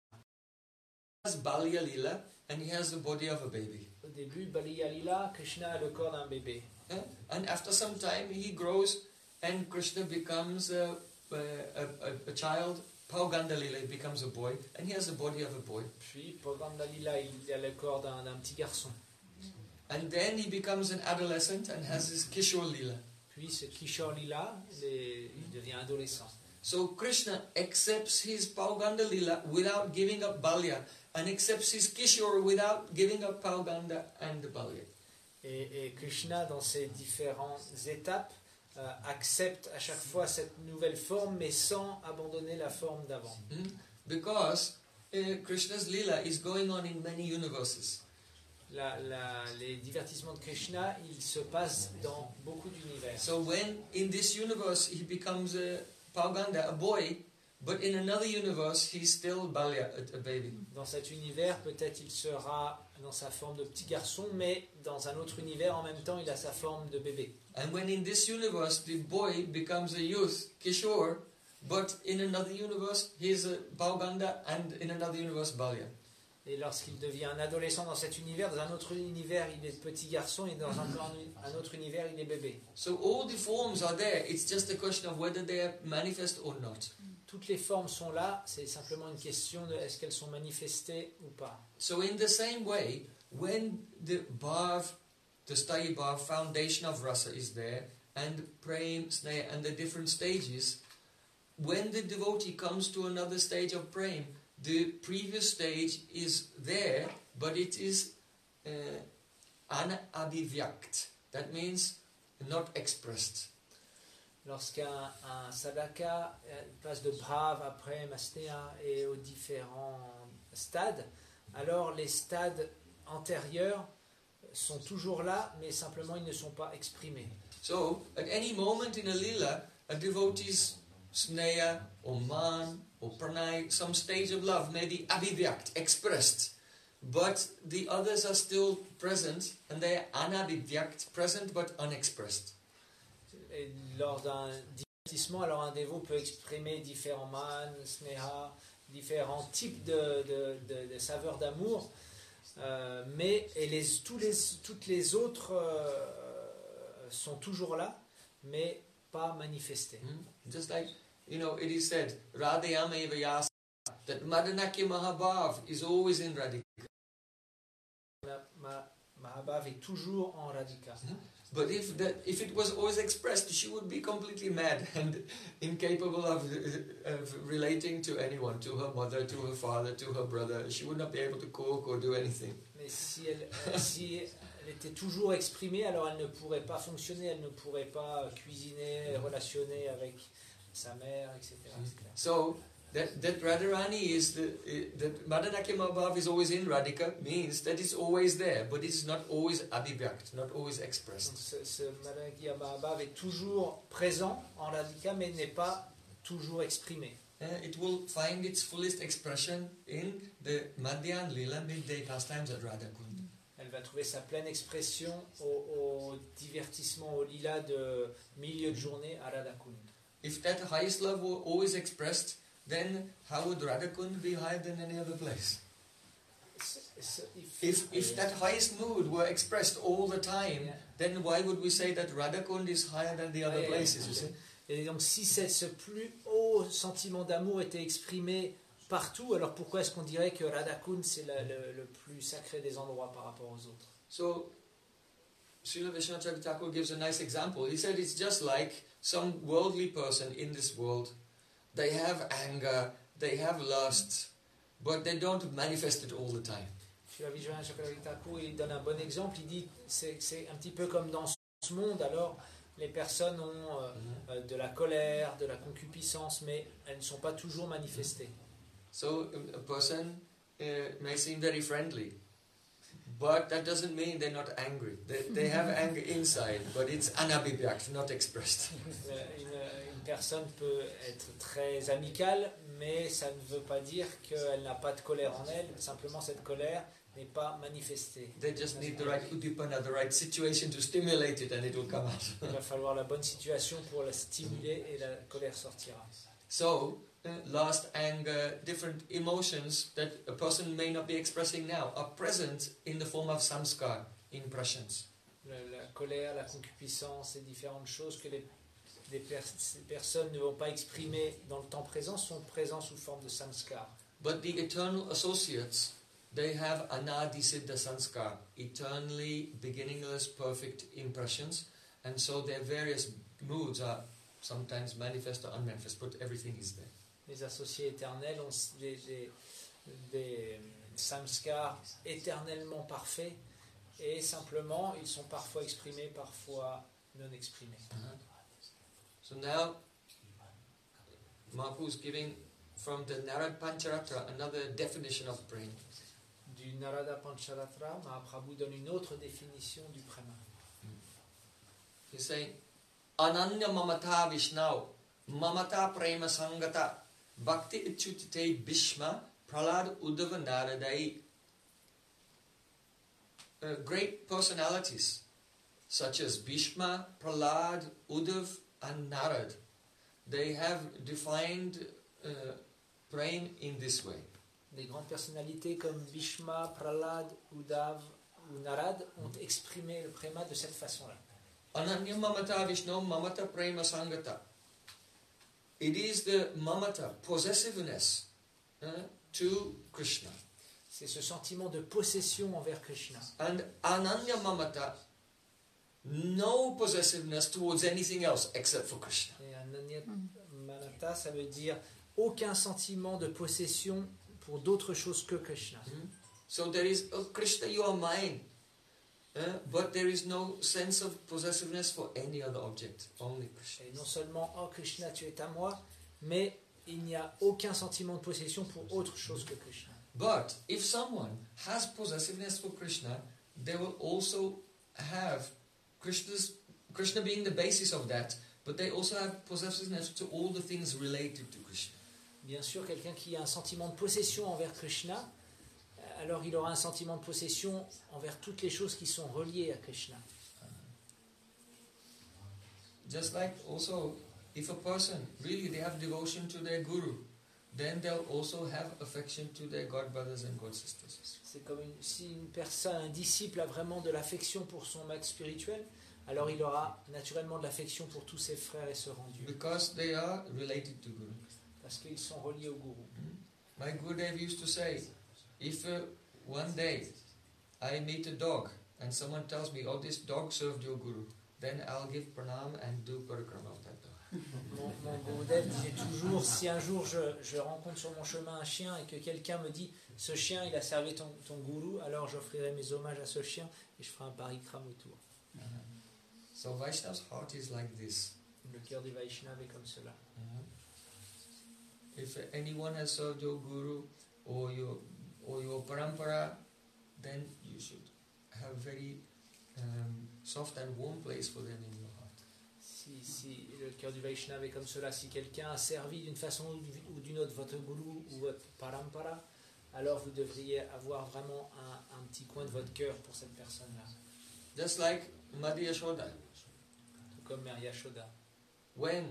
He has Balya Lila and he has the body of a baby. Au début, Baliya Lila, Krishna a le corps d'un bébé. Eh? And after some time he grows and Krishna becomes a, a, a, a child. Pauganda Lila becomes a boy and he has the body of a boy. Puis, Poganda Lila, il a le corps d'un d'un petit garçon. And then he becomes an adolescent and has his Kishore Lila. Puis, ce Kishore Lila, il devient adolescent. So Krishna accepts his Pauganda Lila without giving up Balya and accepts his Kishore without giving up Pauganda and the Balya. Et, et Krishna, dans ses différentes étapes, euh, accepte à chaque fois cette nouvelle forme, mais sans abandonner la forme d'avant. Hmm? Because uh, Krishna's Lila is going on in many universes. La, la, les divertissements de Krishna, ils se passent dans beaucoup d'univers. So when in this universe he becomes a Pauganda, a boy, but in another universe he's still Balya, a, a baby. Dans cet univers, peut-être il sera dans sa forme de petit garçon, mais dans un autre univers, en même temps, il a sa forme de bébé. And when in this universe the boy becomes a youth, Kishore, but in another universe he's a Pauganda and in another universe Balya. Et lorsqu'il devient un adolescent dans cet univers, dans un autre univers, il est petit garçon, et dans un, un autre univers, il est bébé. So all the forms are there. It's just a question of whether they are manifest or not. Toutes les formes sont là, c'est simplement une question de est-ce qu'elles sont manifestées ou pas. So in the same way, when the bhav, the sthayi bhav, foundation of rasa is there, and prem, sneha, and the different stages, when the devotee comes to another stage of prem, the previous stage is there, but it is uh, anabhivyakt. That means not expressed. Lorsqu'un un sadhaka passe de bhav après masneha et aux différents stades, alors les stades antérieurs sont toujours là, mais simplement ils ne sont pas exprimés. So, at any moment in a lila, a devotee's sneha or man or pranay, some stage of love may be abhivyakt, expressed, but the others are still present, and they are anabhivyakt, present but unexpressed. Et lors d'un divertissement, alors un dévot peut exprimer différents man, sneha, différents types de, de, de, de saveurs d'amour, euh, mais et les, tous les, toutes les autres euh, sont toujours là, mais pas manifestées. Mm. Just like, you know, it is said, Radhayam eva yasa, that Madanaki Mahabhav is always in Radhika. Ma, Mahabhav est toujours en Radhika. Mm. But if that, if it was always expressed, she would be completely mad and incapable of, of relating to anyone, to her mother, to her father, to her brother. She would not be able to cook or do anything. Mais si elle, euh, si elle était toujours exprimée, alors elle ne pourrait pas fonctionner, elle ne pourrait pas cuisiner, relationner avec sa mère, et cetera et cetera. So that that Radharani is the uh, that Madanaki Mahabhav is always in Radhika means that it's always there, but it's not always abhivyakt, not always Donc expressed. ce, ce Madanaki Mahabhav est toujours présent en Radhika, mais n'est pas toujours exprimé. Uh, it will find its fullest expression in the Madhyan Lila midday pastimes at Radhakund. Elle va trouver sa pleine expression au, au divertissement, au lila de milieu de journée à Radhakund. If that highest love were always expressed, then how would Radhakund be higher than any other place? If if that highest mood were expressed all the time, Yeah. then why would we say that Radhakund is higher than the other Yeah, yeah, places? You yeah. see? Et donc si ce, ce plus haut sentiment d'amour était exprimé partout, alors pourquoi est-ce qu'on dirait que Radhakund c'est la- le, le plus sacré des endroits par rapport aux autres? So, Srila Vishwanath Thakur gives a nice example. He said it's just like some worldly person in this world. They have anger, they have lust, but they don't manifest it all the time. Srila Vishwanath Thakur, il donne un bon exemple, il dit c'est c'est un petit peu comme dans ce monde, alors les personnes ont euh, euh, de la colère, de la concupiscence, mais elles ne sont pas toujours manifestées. So a person uh, may seem very friendly, but that doesn't mean they're not angry. They, they have anger inside, but it's anabhivyakt, not expressed. Euh, Une, une personne peut être très amicale, mais ça ne veut pas dire qu'elle n'a pas de colère en elle, simplement cette colère n'est pas manifestée. They just need the right udipana, the right situation to stimulate it, and it will come out. Il va falloir la bonne situation pour la stimuler et la colère sortira. So, uh, lust, anger, different emotions that a person may not be expressing now are present in the form of samskar, impressions. La, la colère, la concupiscence et différentes choses que les, les pers- ces personnes ne vont pas exprimer dans le temps présent sont présents sous forme de samskar. But the eternal associates, they have anadi siddha sanskar, eternally beginningless perfect impressions, and so their various moods are sometimes manifest or unmanifest, but everything is there. Les associés éternels ont des, des, des samskars éternellement parfaits et simplement ils sont parfois exprimés, parfois non exprimés. Uh-huh. So now, Mahaprabhu is giving from the Narad Pancharatra another definition of prema. Du Narada Pancharatra, Mahaprabhu donne une autre définition du prema. He's saying, Ananya mamata Vishnau, mamata prema sangata, bhakti ichutite bhishma, pralad uddhava naradai. Uh, great personalities, such as Bhishma, Pralad, Uddhav, and Narad, they have defined uh, prema in this way. Des grandes personnalités comme Bhishma, Pralad, Uddhav ou Narad ont exprimé le prema de cette façon-là. Ananya mamata Vishnu mamata prema sangata. It is the mamata, possessiveness, uh, to Krishna. C'est ce sentiment de possession envers Krishna. And ananya mamata, no possessiveness towards anything else except for Krishna. Et Ananya Manata, ça veut dire aucun sentiment de possession pour d'autres choses que Krishna. Hmm? So there is, oh Krishna, you are mine. Uh, but there is no sense of possessiveness for any other object, only Krishna. Et non seulement, oh Krishna, tu es à moi, mais il n'y a aucun sentiment de possession pour autre chose que Krishna. But if someone has possessiveness for Krishna, they will also have Krishna's, Krishna being the basis of that, but they also have possessiveness to all the things related to Krishna. Bien sûr, quelqu'un qui a un sentiment de possession envers Krishna, alors il aura un sentiment de possession envers toutes les choses qui sont reliées à Krishna. Just like also, if a person really they have devotion to their guru, then they'll also have affection to their god brothers and god sisters. C'est comme une- si une personne, un disciple a vraiment de l'affection pour son maître spirituel, alors il aura naturellement de l'affection pour tous ses frères et sœurs en Dieu, Because they are related to guru. parce qu'ils sont reliés au gourou. My Gurudev used to say, if uh, one day I meet a dog and someone tells me, oh, this dog served your guru, then I'll give pranam and do parikrama of that dog. Mon, mon Gurudev disait toujours, si un jour je, je rencontre sur mon chemin un chien et que quelqu'un me dit, ce chien il a servi ton, ton gourou, alors j'offrirai mes hommages à ce chien et je ferai un parikram autour. So Vaishnav's heart is like this. Le cœur du Vaishnava est comme cela. If anyone has served your guru or your or your parampara, then you should have very um, soft and warm place for them in your heart. Si, si le cœur du Vaishnava est comme cela, si quelqu'un a servi d'une façon ou d'une autre votre gourou ou votre parampara, alors vous devriez avoir vraiment un, un petit coin de votre cœur pour cette personne-là. Just like Madhya Yashoda, Tout comme Mère Yashoda. when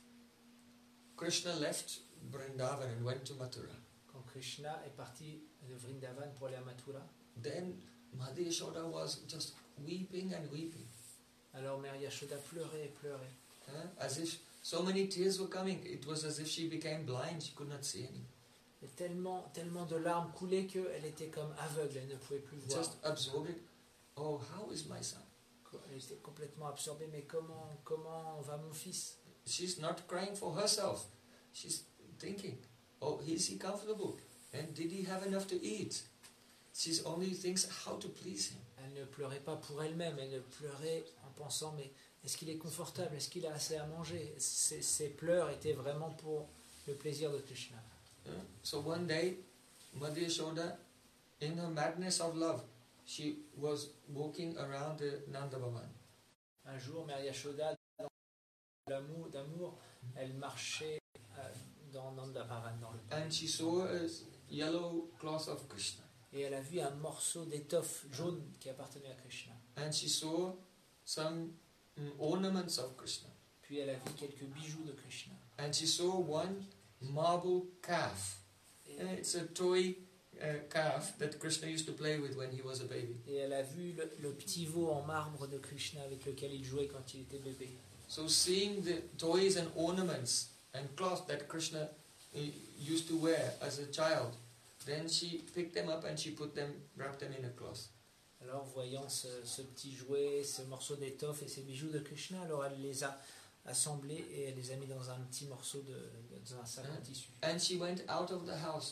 Krishna left Vrindavan and went to Mathura, Quand Krishna est parti de Vrindavan pour aller à Mathura, then Madhya Yashoda was just weeping and weeping, alors Mère Yashoda pleurait et pleurait. huh? As if so many tears were coming. It was as if she became blind; she could not see any. Et tellement, tellement de larmes coulaient qu'elle était comme aveugle, elle ne pouvait plus voir. Just absorbed it. Oh, how is my son? Elle était complètement absorbée, mais comment, comment va mon fils? She's not crying for herself. She's thinking, oh, is he comfortable? And did he have enough to eat? She only thinks how to please him. Elle ne pleurait pas pour elle-même, elle pleurait en pensant, mais est-ce qu'il est confortable? Est-ce qu'il a assez à manger? Ses, ses pleurs étaient vraiment pour le plaisir de Krishna. Uh, so one day, Madhya Yashoda, in her madness of love, she was walking around the Nanda Bhavan. Un jour, Mère Yashoda, dans l'amour, d'amour, elle marchait euh, dans Nanda Bhavan, dans le And she saw a yellow cloth of Krishna. et elle a vu un morceau d'étoffe jaune qui appartenait à Krishna. And she saw some mm, ornaments of Krishna. Puis elle a vu quelques bijoux de Krishna. And she saw one marble calf. Et, And it's a toy uh, calf that Krishna used to play with when he was a baby. et elle a vu le, le petit veau en marbre de Krishna avec lequel il jouait quand il était bébé. So seeing the toys and ornaments and cloth that Krishna uh, used to wear as a child, then she picked them up and she put them, wrapped them in a cloth. Alors, voyant ce, ce petit jouet, ce morceau d'étoffe et ces bijoux de Krishna, alors elle les a assemblés et elle les a mis dans un petit morceau de, de- dans un sac en tissu. And she went out of the house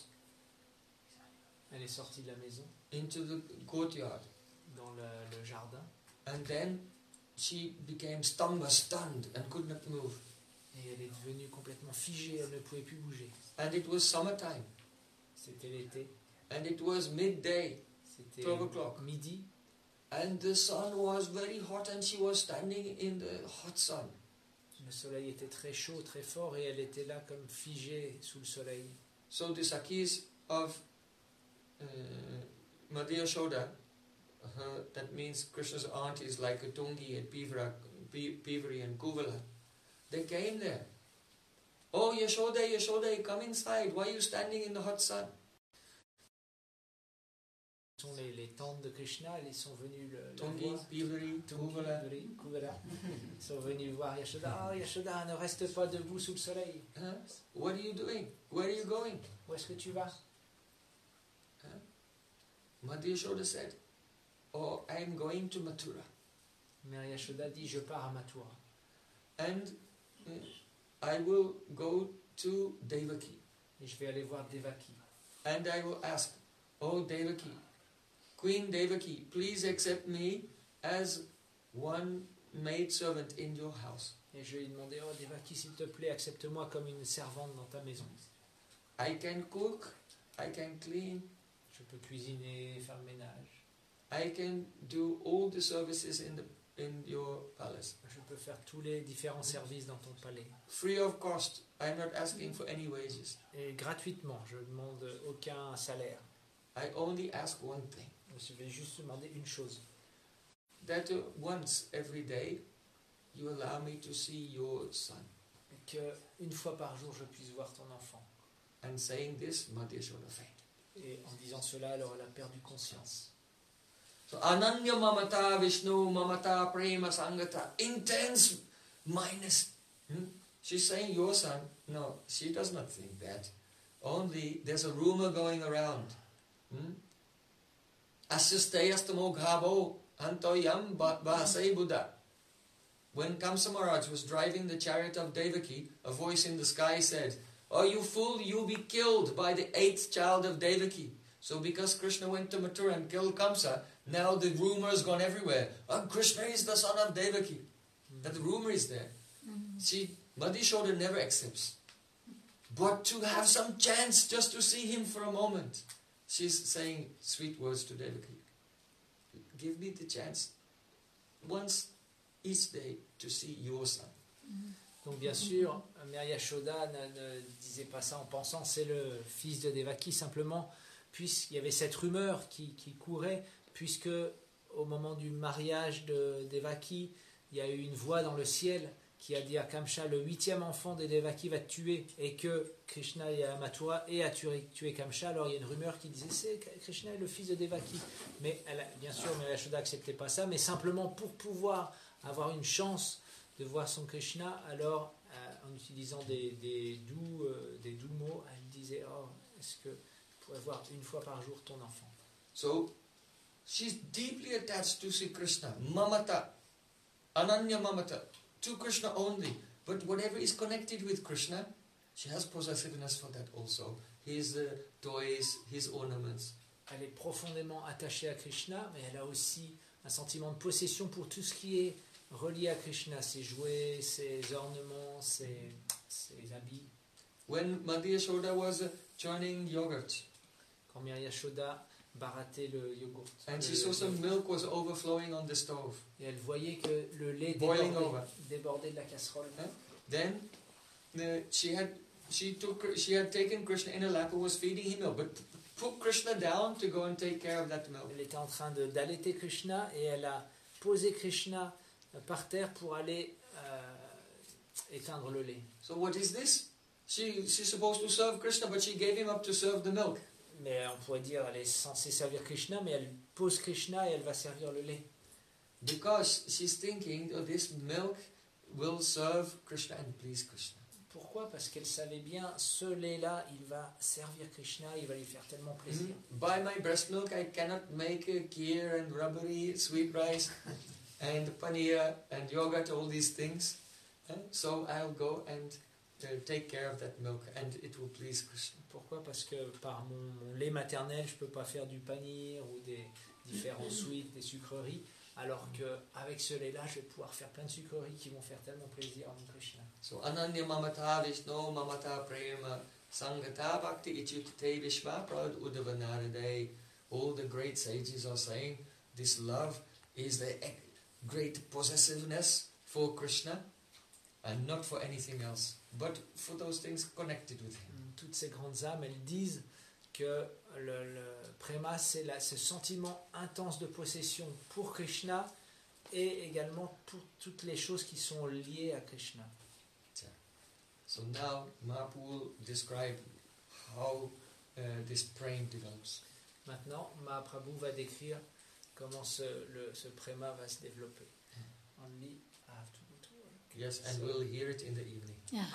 Elle est sortie de la maison, into the courtyard. dans le, le jardin, And then she became stamba, stunned, and could not move. et elle est devenue complètement figée, elle ne pouvait plus bouger. And it was summertime. C'était l'été, And it was midday, c'était twelve o'clock. midi, And the sun was very hot and she was standing in the hot sun. le soleil était très chaud, très fort, et elle était là comme figée sous le soleil. So the Sakhis of uh, Madhya Yashoda, her, that means Krishna's aunt is like a Tungi and Pivara, P- Pivari and Kuvala. They came there. Oh Yashoda, Yashoda, come inside. Why are you standing in the hot sun? Ce sont les, les tantes de Krishna, ils sont venus le, le Tungi, voir. Pivari, Tungi, Kuvala. Puri, Kuvara. Ils sont venus voir Yashoda. Oh Yashoda, ne reste pas debout sous le soleil. Huh? What are you doing? Where are you going? Où est-ce que tu vas? Madhya Yashoda said, oh, I am going to Mathura. Mère Yashoda dit, je pars à Mathura. And uh, I will go to Devaki. Et je vais aller voir Devaki. And I will ask, oh Devaki, Queen Devaki, please accept me as one maid servant in your house. Et je lui ai demandé, oh Devaki, s'il te plaît, accepte-moi comme une servante dans ta maison. I can cook, I can clean, Je peux cuisiner, faire le ménage. I can do all the services in the in your palace. Je peux faire tous les différents services dans ton palais. Free of cost. I'm not asking for any wages. Et gratuitement, je ne demande aucun salaire. I only ask one thing. Je vais juste demander une chose. That uh, once every day, you allow me to see your son. Qu'une fois par jour, je puisse voir ton enfant. And saying this, Madhya Shoda faint. Et en disant cela, alors elle a perdu conscience. So, Ananya Mamata Vishnu Mamata Prema Sangata. Intense minus. Hmm? She's saying your son. No, she does not think that. Only there's a rumor going around. Hmm? Asyastayastamo Ghabo Antoyam Bahasai Buddha. When Kamsa Maharaj was driving the chariot of Devaki, a voice in the sky said, "Oh, you fool, you'll be killed by the eighth child of Devaki." So because Krishna went to Mathura and killed Kamsa, now the rumor has gone everywhere. Oh, Krishna is the son of Devaki. Mm-hmm. That the rumor is there. Mm-hmm. See, Madhya Shoda never accepts. But to have some chance just to see him for a moment, she's saying sweet words to Devaki. Give me the chance once each day to see your son. Donc bien sûr, Mère Yashoda ne, ne disait pas ça en pensant c'est le fils de Devaki, simplement puisqu'il y avait cette rumeur qui, qui courait, puisque au moment du mariage de Devaki, il y a eu une voix dans le ciel qui a dit à Kamsa, le huitième enfant de Devaki va te tuer, et que Krishna est à Mathura et a tué, tué Kamsa. Alors il y a une rumeur qui disait c'est Krishna est le fils de Devaki. Mais elle a, bien sûr, Mère Yashoda n'acceptait pas ça, mais simplement pour pouvoir avoir une chance de voir son Krishna, alors euh, en utilisant des, des, doux, euh, des doux mots, elle disait oh, est-ce que je pourrais voir une fois par jour ton enfant? So, she's deeply attached to Sri Krishna, Mamata, Ananya Mamata, to Krishna only. But whatever is connected with Krishna, she has possessiveness for that also. His uh, toys, his ornaments. Elle est profondément attachée à Krishna, mais elle a aussi un sentiment de possession pour tout ce qui est relié à Krishna, ses jouets, ses ornements, ses, ses habits. When Madhya Yashoda was uh, churning yogurt, quand Mère Yashoda barattait le yogourt, and le, she saw some milk was overflowing on the stove, et elle voyait que le lait boiling débordait, over. débordait de la casserole. Huh? Then uh, she had she took she had taken Krishna in her lap and was feeding him milk, but put Krishna down to go and take care of that milk. Elle était en train de, d'allaiter Krishna et elle a posé Krishna par terre pour aller euh, éteindre le lait. So what is this? She she's supposed to serve Krishna, but she gave him up to serve the milk. Mais on pourrait dire elle est censée servir Krishna, mais elle pose Krishna et elle va servir le lait. Because she's thinking, oh, this milk will serve Krishna and please Krishna. Pourquoi? Parce qu'elle savait bien, ce lait-là, il va servir Krishna, il va lui faire tellement plaisir. Mm-hmm. By my breast milk, I cannot make a kheer and rubbery sweet rice and paneer and yogurt, all these things. Uh, so I'll go and uh, take care of that milk and it will please Krishna. Pourquoi? Parce que par mon, mon lait maternel, je ne peux pas faire du paneer ou des différents sweets, des sucreries, alors qu'avec ce lait-là, je vais pouvoir faire plein de sucreries qui vont faire tellement plaisir à mon Krishna. So Ananya Mamata Vishnu Mamata Prema Sangata Bhakti Ichute Vishva Prad Uddhava Narade. All the great sages are saying this love is the great possessiveness for Krishna and not for anything else, but for those things connected with him. Toutes ces grandes âmes, elles disent que le, le préma, c'est la, ce sentiment intense de possession pour Krishna et également pour toutes les choses qui sont liées à Krishna. So now Mahaprabhu will describe how uh, this praying develops. Maintenant, Mahaprabhu va décrire comment ce, le, ce préma va se développer. Only I have to go to work. Yes, and so, we'll hear it in the evening. Yeah.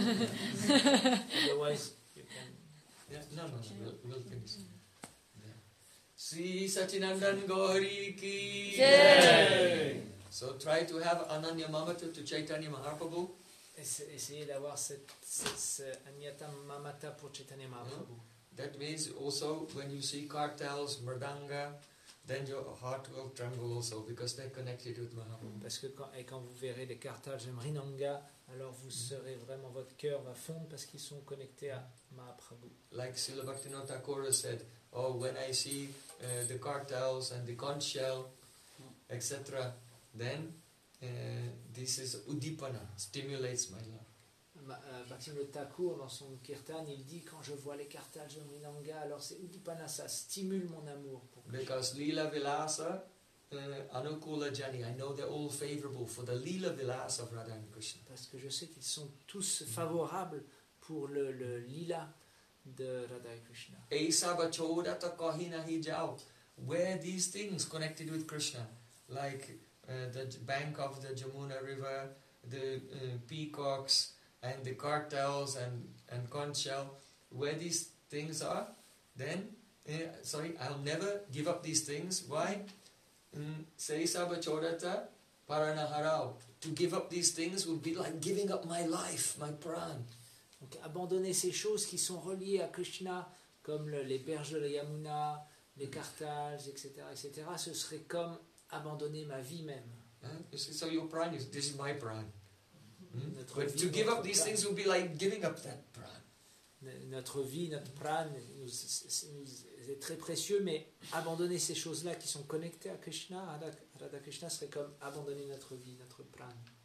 Otherwise, you can... Yeah, no, no, no, we'll, we'll finish. Yeah. Sri Sachinandan Gauri ki Jai. So try to have Ananya Mamata to Chaitanya Mahaprabhu. Essayez d'avoir cette, cette, cette Anyata Mamata pour Chaitanya Mahaprabhu. Mm. That means also when you see kartals, mridanga, then your heart will tremble also because they're connected with Mahaprabhu. Parce que quand, et quand vous verrez les kartals et mridanga, alors vous serez vraiment, votre cœur va fondre parce qu'ils sont connectés à Mahaprabhu. Like Srila Bhaktivinoda Thakur said, oh, when I see uh, the kartals and the conch shell, et cetera, then uh, this is udipana, stimulates my love. Ma- euh, Bhaktivinoda Thakur, dans son kirtan, il dit quand je vois les kartals de Mridanga, alors c'est Udipana, ça stimule mon amour pour Krishna. Because Leela Vilasa, uh, Anukula Jani, I know they're all favorable for the Leela Vilasa of Radha and Krishna. Parce que je sais qu'ils sont tous favorables pour le, le lila de Radha et Krishna. Esaba Chodata Kahina Hijao. Where these things connected with Krishna, like uh, the j- bank of the Jamuna River, the uh, peacocks, and the cartels and, and conch shell, where these things are, then, uh, sorry, I'll never give up these things. Why? Saisaba Chodata Paranaharao. To give up these things would be like giving up my life, my pran. Donc abandonner ces choses qui sont reliées à Krishna, comme le- les berges de la Yamuna, les kartals, et cetera, et cetera, ce serait comme abandonner ma vie même. Huh? You see, so your pran is, this is my pran. Hmm? Notre But vie, to give notre up these pran. things would be like giving up that pran. N- Notre vie, notre pran nous, c'est- nous est très précieux, mais abandonner ces choses-là qui sont connectées à Krishna, Radha, Radha Krishna, serait comme abandonner notre vie, notre pran.